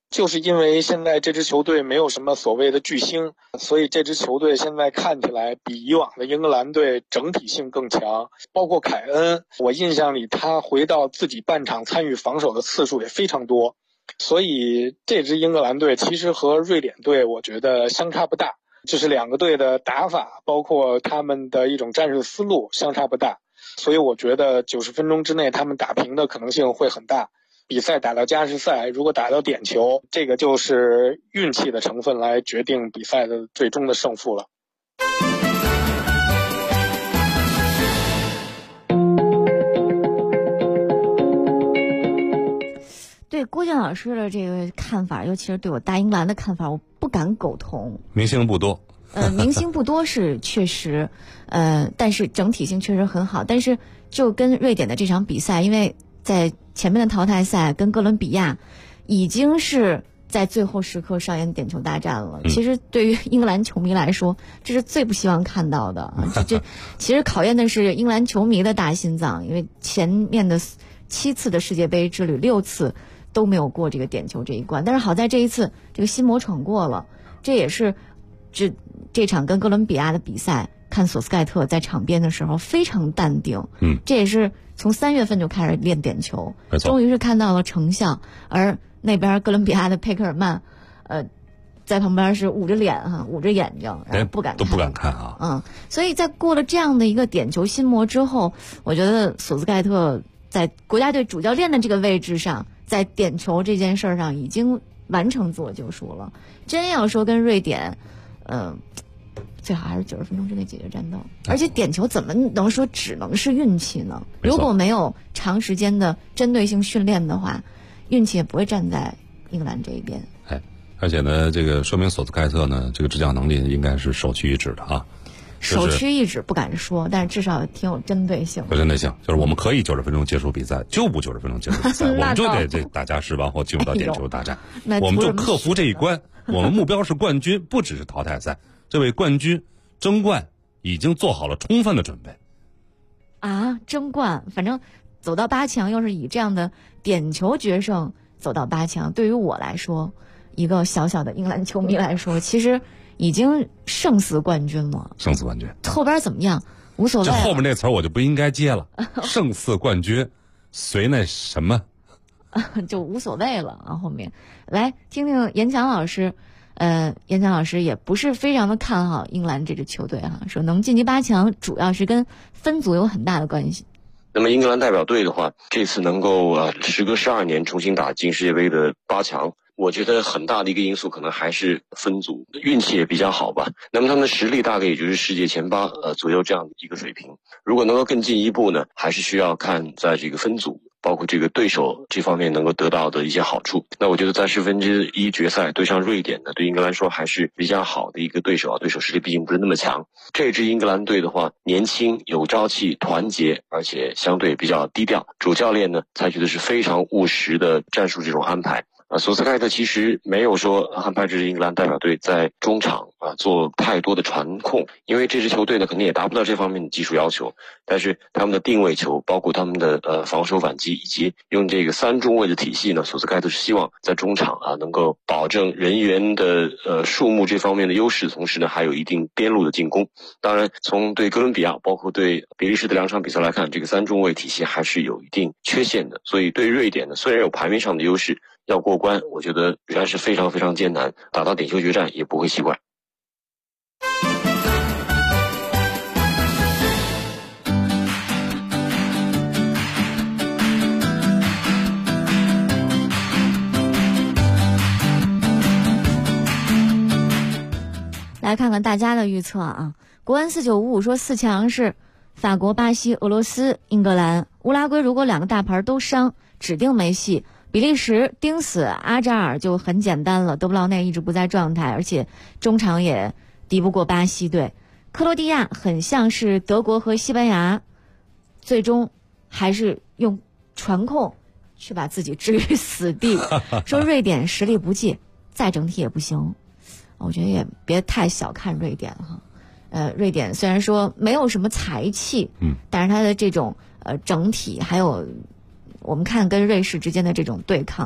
就是因为现在这支球队没有什么所谓的巨星，所以这支球队现在看起来比以往的英格兰队整体性更强。包括凯恩，我印象里他回到自己半场参与防守的次数也非常多，所以这支英格兰队其实和瑞典队我觉得相差不大，就是两个队的打法包括他们的一种战术思路相差不大，所以我觉得90分钟之内他们打平的可能性会很大。比赛打到加时赛，如果打到点球，这个就是运气的成分来决定比赛的最终的胜负了。 对郭靖老师的这个看法，尤其是对我大英格兰的看法，我不敢苟同。 明星不多， 明星不多是确实，但是整体性确实很好。但是就跟瑞典的这场比赛，因为在前面的淘汰赛跟哥伦比亚已经是在最后时刻上演点球大战了。其实对于英格兰球迷来说，这是最不希望看到的。这其实考验的是英格兰球迷的大心脏，因为前面的7次的世界杯之旅6次都没有过这个点球这一关，但是好在这一次这个心魔闯过了。这也是这场跟哥伦比亚的比赛，看索斯盖特在场边的时候非常淡定。这也是从3月份就开始练点球，终于是看到了成效。而那边哥伦比亚的佩克尔曼，在旁边是捂着脸捂着眼睛，然后不敢看啊。 所以在过了这样的一个点球心魔之后，我觉得索斯盖特在国家队主教练的这个位置上，在点球这件事上已经完成自我救赎了。真要说跟瑞典，最好还是90分钟之内解决战斗。而且点球怎么能说只能是运气呢？如果没有长时间的针对性训练的话，运气也不会站在英格兰这一边。 而且呢，这个说明索斯盖特呢，这个执教能力应该是首屈一指的啊。 首屈一指不敢说，但是至少挺有针对性。 有针对性，就是我们可以90分钟结束比赛，就不90分钟结束比赛，我们就得这打加时，然后进入到点球大战，我们就克服这一关。我们目标是冠军，不只是淘汰赛。这位冠军争冠已经做好了充分的准备。 争冠，反正走到8强，又是以这样的点球决胜走到8强，对于我来说，一个小小的英格兰球迷来说，其实已经胜似冠军了。 胜似冠军， 后边怎么样无所谓。 这后面那词儿我就不应该接了。胜似冠军，随那什么， 就无所谓了啊。后面来听听严强老师，严强老师也不是非常的看好英格兰这支球队说能晋级8强，主要是跟分组有很大的关系。 那么英格兰代表队的话，这次能够时隔12年重新打进世界杯的8强。我觉得很大的一个因素可能还是分组，运气也比较好吧。那么他们的实力大概也就是世界前8左右这样的一个水平。如果能够更进一步呢，还是需要看在这个分组，包括这个对手这方面能够得到的一些好处。那我觉得在1/10决赛对上瑞典呢，对英格兰说还是比较好的一个对手对手实力毕竟不是那么强。这支英格兰队的话，年轻有朝气，团结，而且相对比较低调。主教练呢，采取的是非常务实的战术这种安排。索斯盖特其实没有说安排这支英格兰代表队在中场做太多的传控，因为这支球队呢肯定也达不到这方面的技术要求。但是他们的定位球，包括他们的防守反击，以及用这个3中卫的体系呢，索斯盖特是希望在中场能够保证人员的数目这方面的优势，同时呢还有一定边路的进攻。当然，从对哥伦比亚包括对比利时的2场比赛来看，这个3中卫体系还是有一定缺陷的。所以对瑞典呢，虽然有盘面上的优势，要过关，我觉得仍然是非常非常艰难，打到点球决战也不会奇怪。 来看看大家的预测国安4955说4强是法国、巴西、俄罗斯、英格兰。乌拉圭如果2个大牌都伤，指定没戏。比利时盯死阿扎尔就很简单了，德布劳内一直不在状态，而且中场也敌不过巴西队。克罗地亚很像是德国和西班牙，最终还是用传控去把自己置于死地。说瑞典实力不济，再整体也不行。我觉得也别太小看瑞典瑞典虽然说没有什么才气，但是它的这种整体还有我们看跟瑞士之间的这种对抗，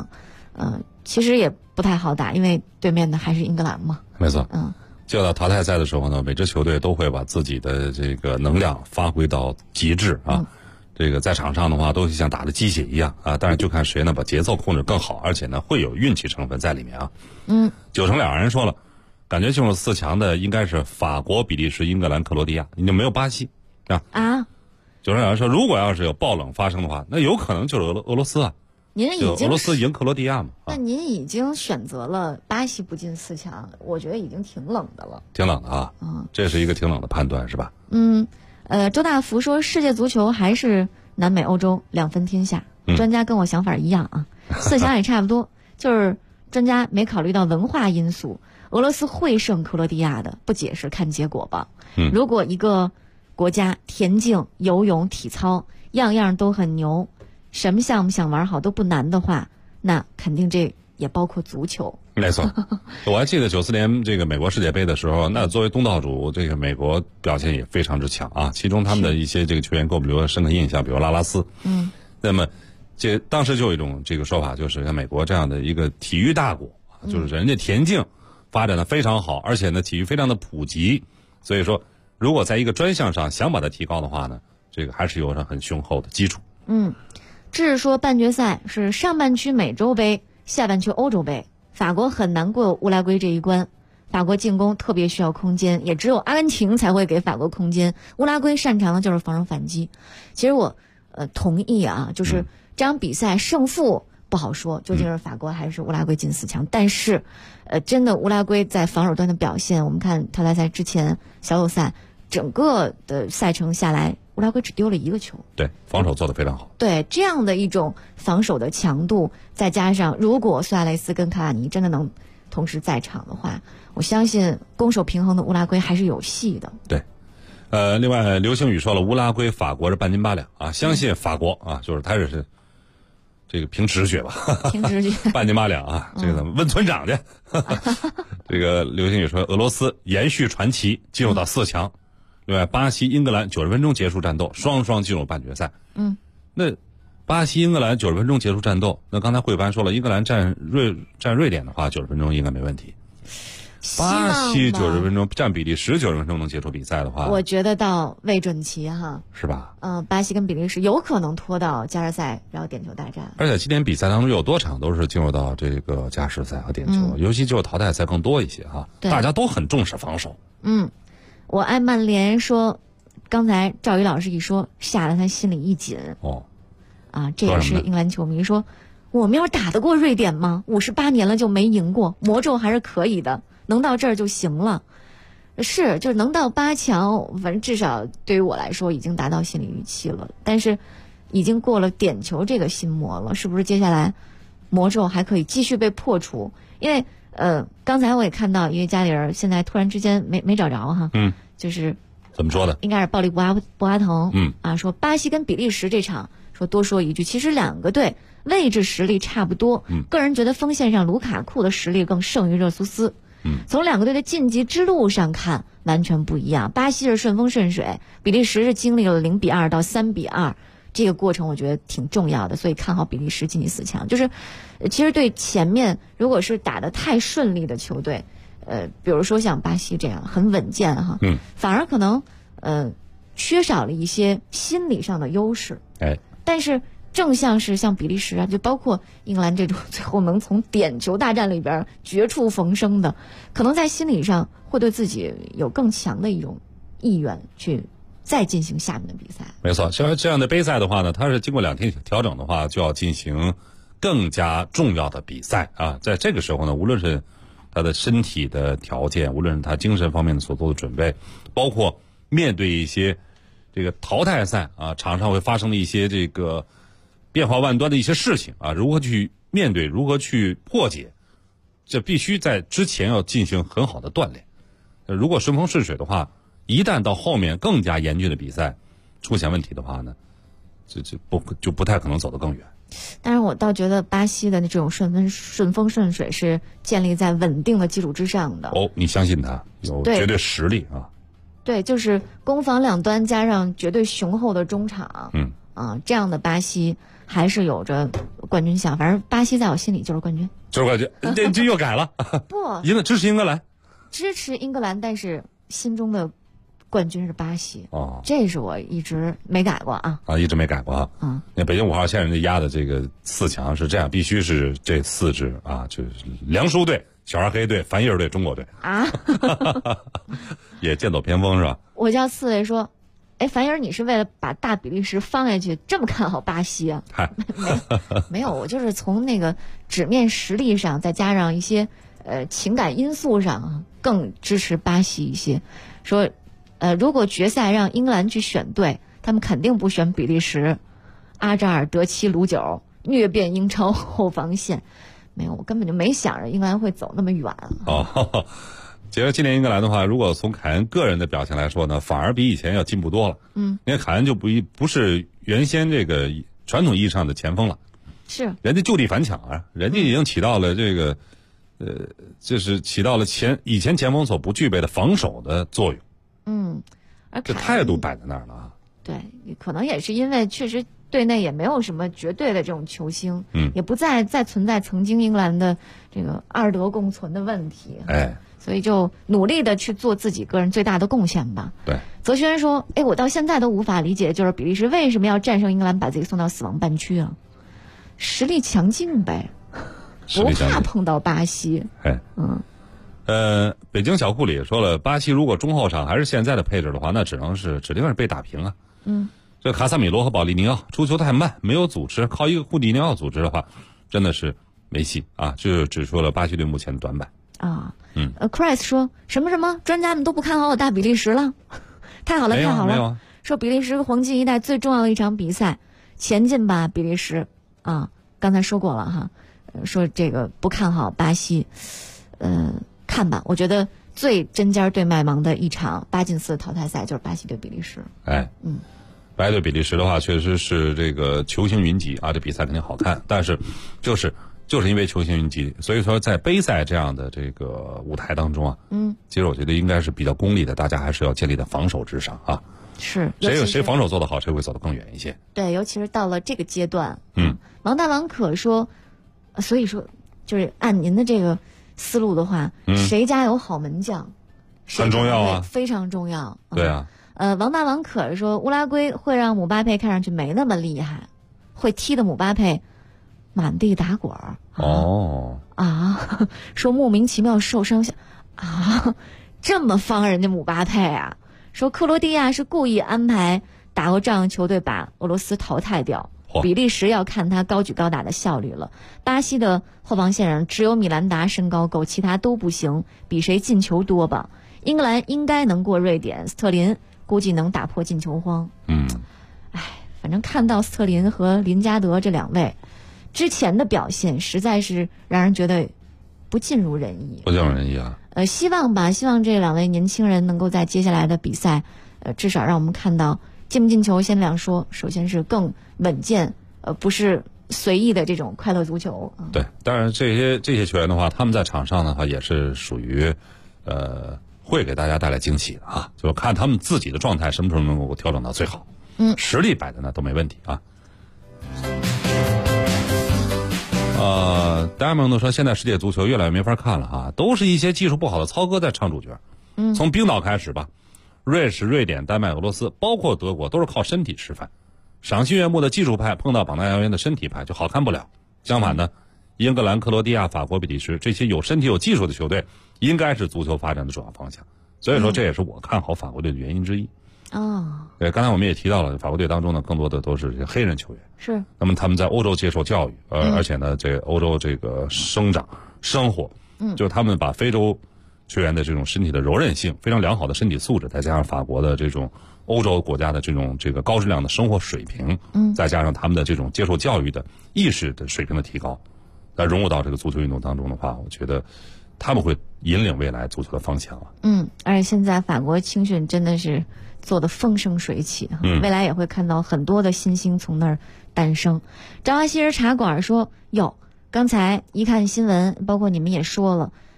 其实也不太好打，因为对面的还是英格兰嘛。 没错，就到淘汰赛的时候呢，每支球队都会把自己的这个能量发挥到极致啊。这个在场上的话，都像打的鸡血一样啊。但是就看谁呢把节奏控制更好，而且呢会有运气成分在里面啊。9成2人说了，感觉进入4强的应该是法国、比利时、英格兰、克罗地亚，你就没有巴西啊。9成2人说，如果要是有爆冷发生的话，那有可能就是俄罗斯啊。俄罗斯赢克罗地亚嘛？ 那您已经选择了巴西不进4强，我觉得已经挺冷的了。 挺冷的啊，这是一个挺冷的判断，是吧？ 周大福说，世界足球还是南美、欧洲2分天下。专家跟我想法一样啊，4强也差不多，就是专家没考虑到文化因素。俄罗斯会胜克罗地亚的，不解释，看结果吧。如果一个国家田径、游泳、体操样样都很牛，什么项目想玩好都不难的话，那肯定这也包括足球。 没错，我还记得94年这个美国世界杯的时候，那作为东道主，这个美国表现也非常之强啊。其中他们的一些这个球员给我们留下深刻印象，比如拉拉斯。那么这当时就有一种这个说法，就是像美国这样的一个体育大国，就是人家田径发展的非常好，而且呢体育非常的普及，所以说如果在一个专项上想把它提高的话呢，这个还是有着很雄厚的基础。 智说半决赛是上半区美洲杯，下半区欧洲杯，法国很难过乌拉圭这一关。法国进攻特别需要空间，也只有阿根廷才会给法国空间。乌拉圭擅长的就是防守反击。其实我同意啊，就是这场比赛胜负不好说，究竟是法国还是乌拉圭进4强。但是真的乌拉圭在防守端的表现，我们看淘汰赛之前小组赛整个的赛程下来，乌拉圭只丢了1个球。 对，防守做得非常好。 对，这样的一种防守的强度，再加上如果苏亚雷斯跟卡瓦尼真的能同时在场的话，我相信攻守平衡的乌拉圭还是有戏的。 对，另外刘星宇说了，乌拉圭、法国是半斤八两啊，相信法国啊，就是他是这个凭直觉吧， 凭直觉， 半斤八两啊，这个咱们问村长去。这个刘星宇说，俄罗斯延续传奇进入到4强。另外，巴西、英格兰90分钟结束战斗，双双进入半决赛。那巴西、英格兰90分钟结束战斗，那刚才慧凡说了，英格兰战瑞典的话，90分钟应该没问题。巴西90分钟战比利时90分钟能结束比赛的话， 我觉得到未准其哈， 是吧？ 巴西跟比利时有可能拖到加时赛，然后点球大战。 而且今天比赛当中有多场都是进入到这个加时赛和点球，尤其就是淘汰赛更多一些哈。大家都很重视防守。 我爱曼联说，刚才赵宇老师一说，吓得他心里一紧。这也是英格兰球迷说，我们要打得过瑞典吗？58年了就没赢过，魔咒还是可以的，能到这儿就行了。是，就是能到8强，反正至少对于我来说已经达到心理预期了。但是，已经过了点球这个心魔了，是不是接下来魔咒还可以继续被破除？因为刚才我也看到，因为家里人现在突然之间没找着哈，就是怎么说的？ 应该是暴力博阿滕，说巴西跟比利时这场，说多说一句，其实2个队位置实力差不多，个人觉得锋线上卢卡库的实力更胜于热苏斯，从2个队的晋级之路上看完全不一样，巴西是顺风顺水，比利时是经历了0-2到3-2。这个过程我觉得挺重要的，所以看好比利时晋级4强。就是，其实对前面如果是打得太顺利的球队，比如说像巴西这样很稳健哈，反而可能缺少了一些心理上的优势。但是正像是像比利时啊，就包括英格兰这种最后能从点球大战里边绝处逢生的，可能在心理上会对自己有更强的一种意愿去再进行下面的比赛。 没错，像这样的杯赛的话呢，它是经过2天调整的话，就要进行更加重要的比赛啊。在这个时候呢，无论是他的身体的条件，无论是他精神方面的所做的准备，包括面对一些这个淘汰赛啊，场上会发生的一些这个变化万端的一些事情啊，如何去面对，如何去破解，这必须在之前要进行很好的锻炼。如果顺风顺水的话，一旦到后面更加严峻的比赛出现问题的话呢，就不太可能走得更远。 但是我倒觉得巴西的这种顺风顺水是建立在稳定的基础之上的。 你相信他有绝对实力啊？ 对，就是攻防两端加上绝对雄厚的中场。 啊，这样的巴西还是有着冠军相。反正巴西在我心里就是冠军， 就是冠军。这又改了， 不， 支持英格兰， 支持英格兰，但是心中的冠军是巴西。 哦， 这是我一直没改过啊。 一直没改过啊。嗯，那北京5号线人家压的这个4强是这样，必须是这4支啊，就是梁书队、小二黑队、樊叶队、中国队啊。 也剑走偏锋是吧？ 我叫刺猬说，哎，樊叶，你是为了把大比利时放下去，这么看好巴西啊？没有，我就是从那个纸面实力上，再加上一些情感因素上，更支持巴西一些。说，如果决赛让英格兰去选队，他们肯定不选比利时。阿扎尔、德齐、卢九虐遍英超后防线。没有，我根本就没想着英格兰会走那么远。 哦。其实今年英格兰的话，如果从凯恩个人的表现来说呢，反而比以前要进步多了。因为凯恩就不是原先这个传统意义上的前锋了， 是人家就地反抢啊，人家已经起到了这个就是起到了以前前锋所不具备的防守的作用。 而这态度摆在那儿了啊。 对，可能也是因为确实队内也没有什么绝对的这种球星，也不再存在曾经英格兰的这个二德共存的问题。所以就努力的去做自己个人最大的贡献吧。 对， 泽轩说：“哎，我到现在都无法理解，就是比利时为什么要战胜英格兰，把自己送到死亡半区啊？实力强劲呗，不怕碰到巴西。” 北京小库里也说了，巴西如果中后场还是现在的配置的话，那指定是被打平啊。这卡萨米罗和保利尼奥出球太慢，没有组织，靠一个库蒂尼奥组织的话，真的是没戏啊！这指出了巴西队目前的短板啊。Chris 说什么？专家们都不看好我大比利时了，太好了，太好了！说比利时黄金一代最重要的一场比赛，前进吧，比利时啊！刚才说过了哈，说这个不看好巴西，看吧，我觉得最针尖对麦芒的一场8进4淘汰赛就是巴西对比利时。 巴西对比利时的话，确实是这个球星云集啊，这比赛肯定好看，但是就是因为球星云集，所以说在杯赛这样的这个舞台当中啊，其实我觉得应该是比较功利的，大家还是要建立在防守之上啊。 是， 谁防守做得好，谁会走得更远一些。 对，尤其是到了这个阶段。王大王可说，所以说就是按您的这个思路的话，谁家有好门将， 很重要啊， 非常重要。 对啊。 王大王可说，乌拉圭会让姆巴佩看上去没那么厉害，会踢的姆巴佩满地打滚儿。说莫名其妙受伤这么方人家姆巴佩啊？说克罗地亚是故意安排打过仗球队把俄罗斯淘汰掉，比利时要看他高举高打的效率了。巴西的后防线上只有米兰达身高够，其他都不行，比谁进球多吧。英格兰应该能过瑞典，斯特林估计能打破进球荒。反正看到斯特林和林加德这两位之前的表现，实在是让人觉得不尽如人意。 不尽如人意啊！ 希望这两位年轻人能够在接下来的比赛，至少让我们看到进不进球先两说，首先是更稳健，不是随意的这种快乐足球。 对，当然这些球员的话，他们在场上的话也是属于会给大家带来惊喜的啊，就是看他们自己的状态什么时候能够调整到最好。实力摆在那都没问题啊。Diamond 说现在世界足球越来越没法看了哈，都是一些技术不好的糙哥在唱主角。从冰岛开始吧，瑞士、瑞典、丹麦、俄罗斯，包括德国，都是靠身体吃饭。赏心悦目的技术派碰到膀大腰圆的身体派就好看不了。相反呢，英格兰、克罗地亚、法国、比利时这些有身体有技术的球队，应该是足球发展的主要方向。所以说这也是我看好法国队的原因之一。对，刚才我们也提到了，法国队当中呢，更多的都是这些黑人球员。 是。 那么他们在欧洲接受教育，而且呢，在欧洲这个生长、生活，就是他们把非洲球员的这种身体的柔韧性、非常良好的身体素质，再加上法国的这种欧洲国家的这个高质量的生活水平，再加上他们的这种接受教育的意识的水平的提高，再融入到这个足球运动当中的话，我觉得他们会引领未来足球的方向啊。 而且现在法国青训真的是做得风生水起，未来也会看到很多的新星从那儿诞生。朝花夕拾茶馆说，刚才一看新闻，包括你们也说了，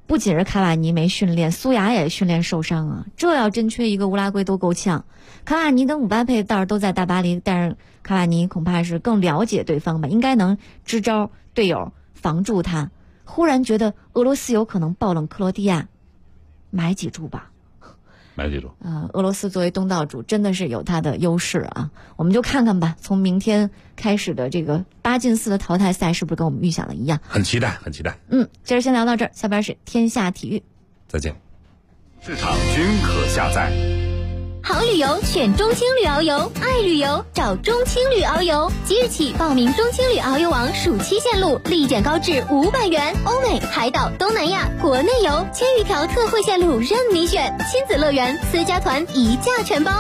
不仅是卡瓦尼没训练，苏牙也训练受伤啊，这要真缺一个乌拉圭都够呛。卡瓦尼跟姆巴佩倒是都在大巴黎，但是卡瓦尼恐怕是更了解对方吧，应该能支招队友防住他。忽然觉得俄罗斯有可能爆冷克罗地亚，买几注吧。 买几注？ 俄罗斯作为东道主真的是有它的优势啊，我们就看看吧，从明天开始的这个8进4的淘汰赛是不是跟我们预想的一样？ 很期待，很期待。 今儿先聊到这儿，下边是天下体育， 再见。 市场均可下载。 好旅游选中青旅遨游，爱旅游找中青旅遨游。即日起报名中青旅遨游网暑期线路，立减高至500元，欧美、海岛、东南亚、国内游，千余条特惠线路任你选，亲子乐园、私家团一价全包。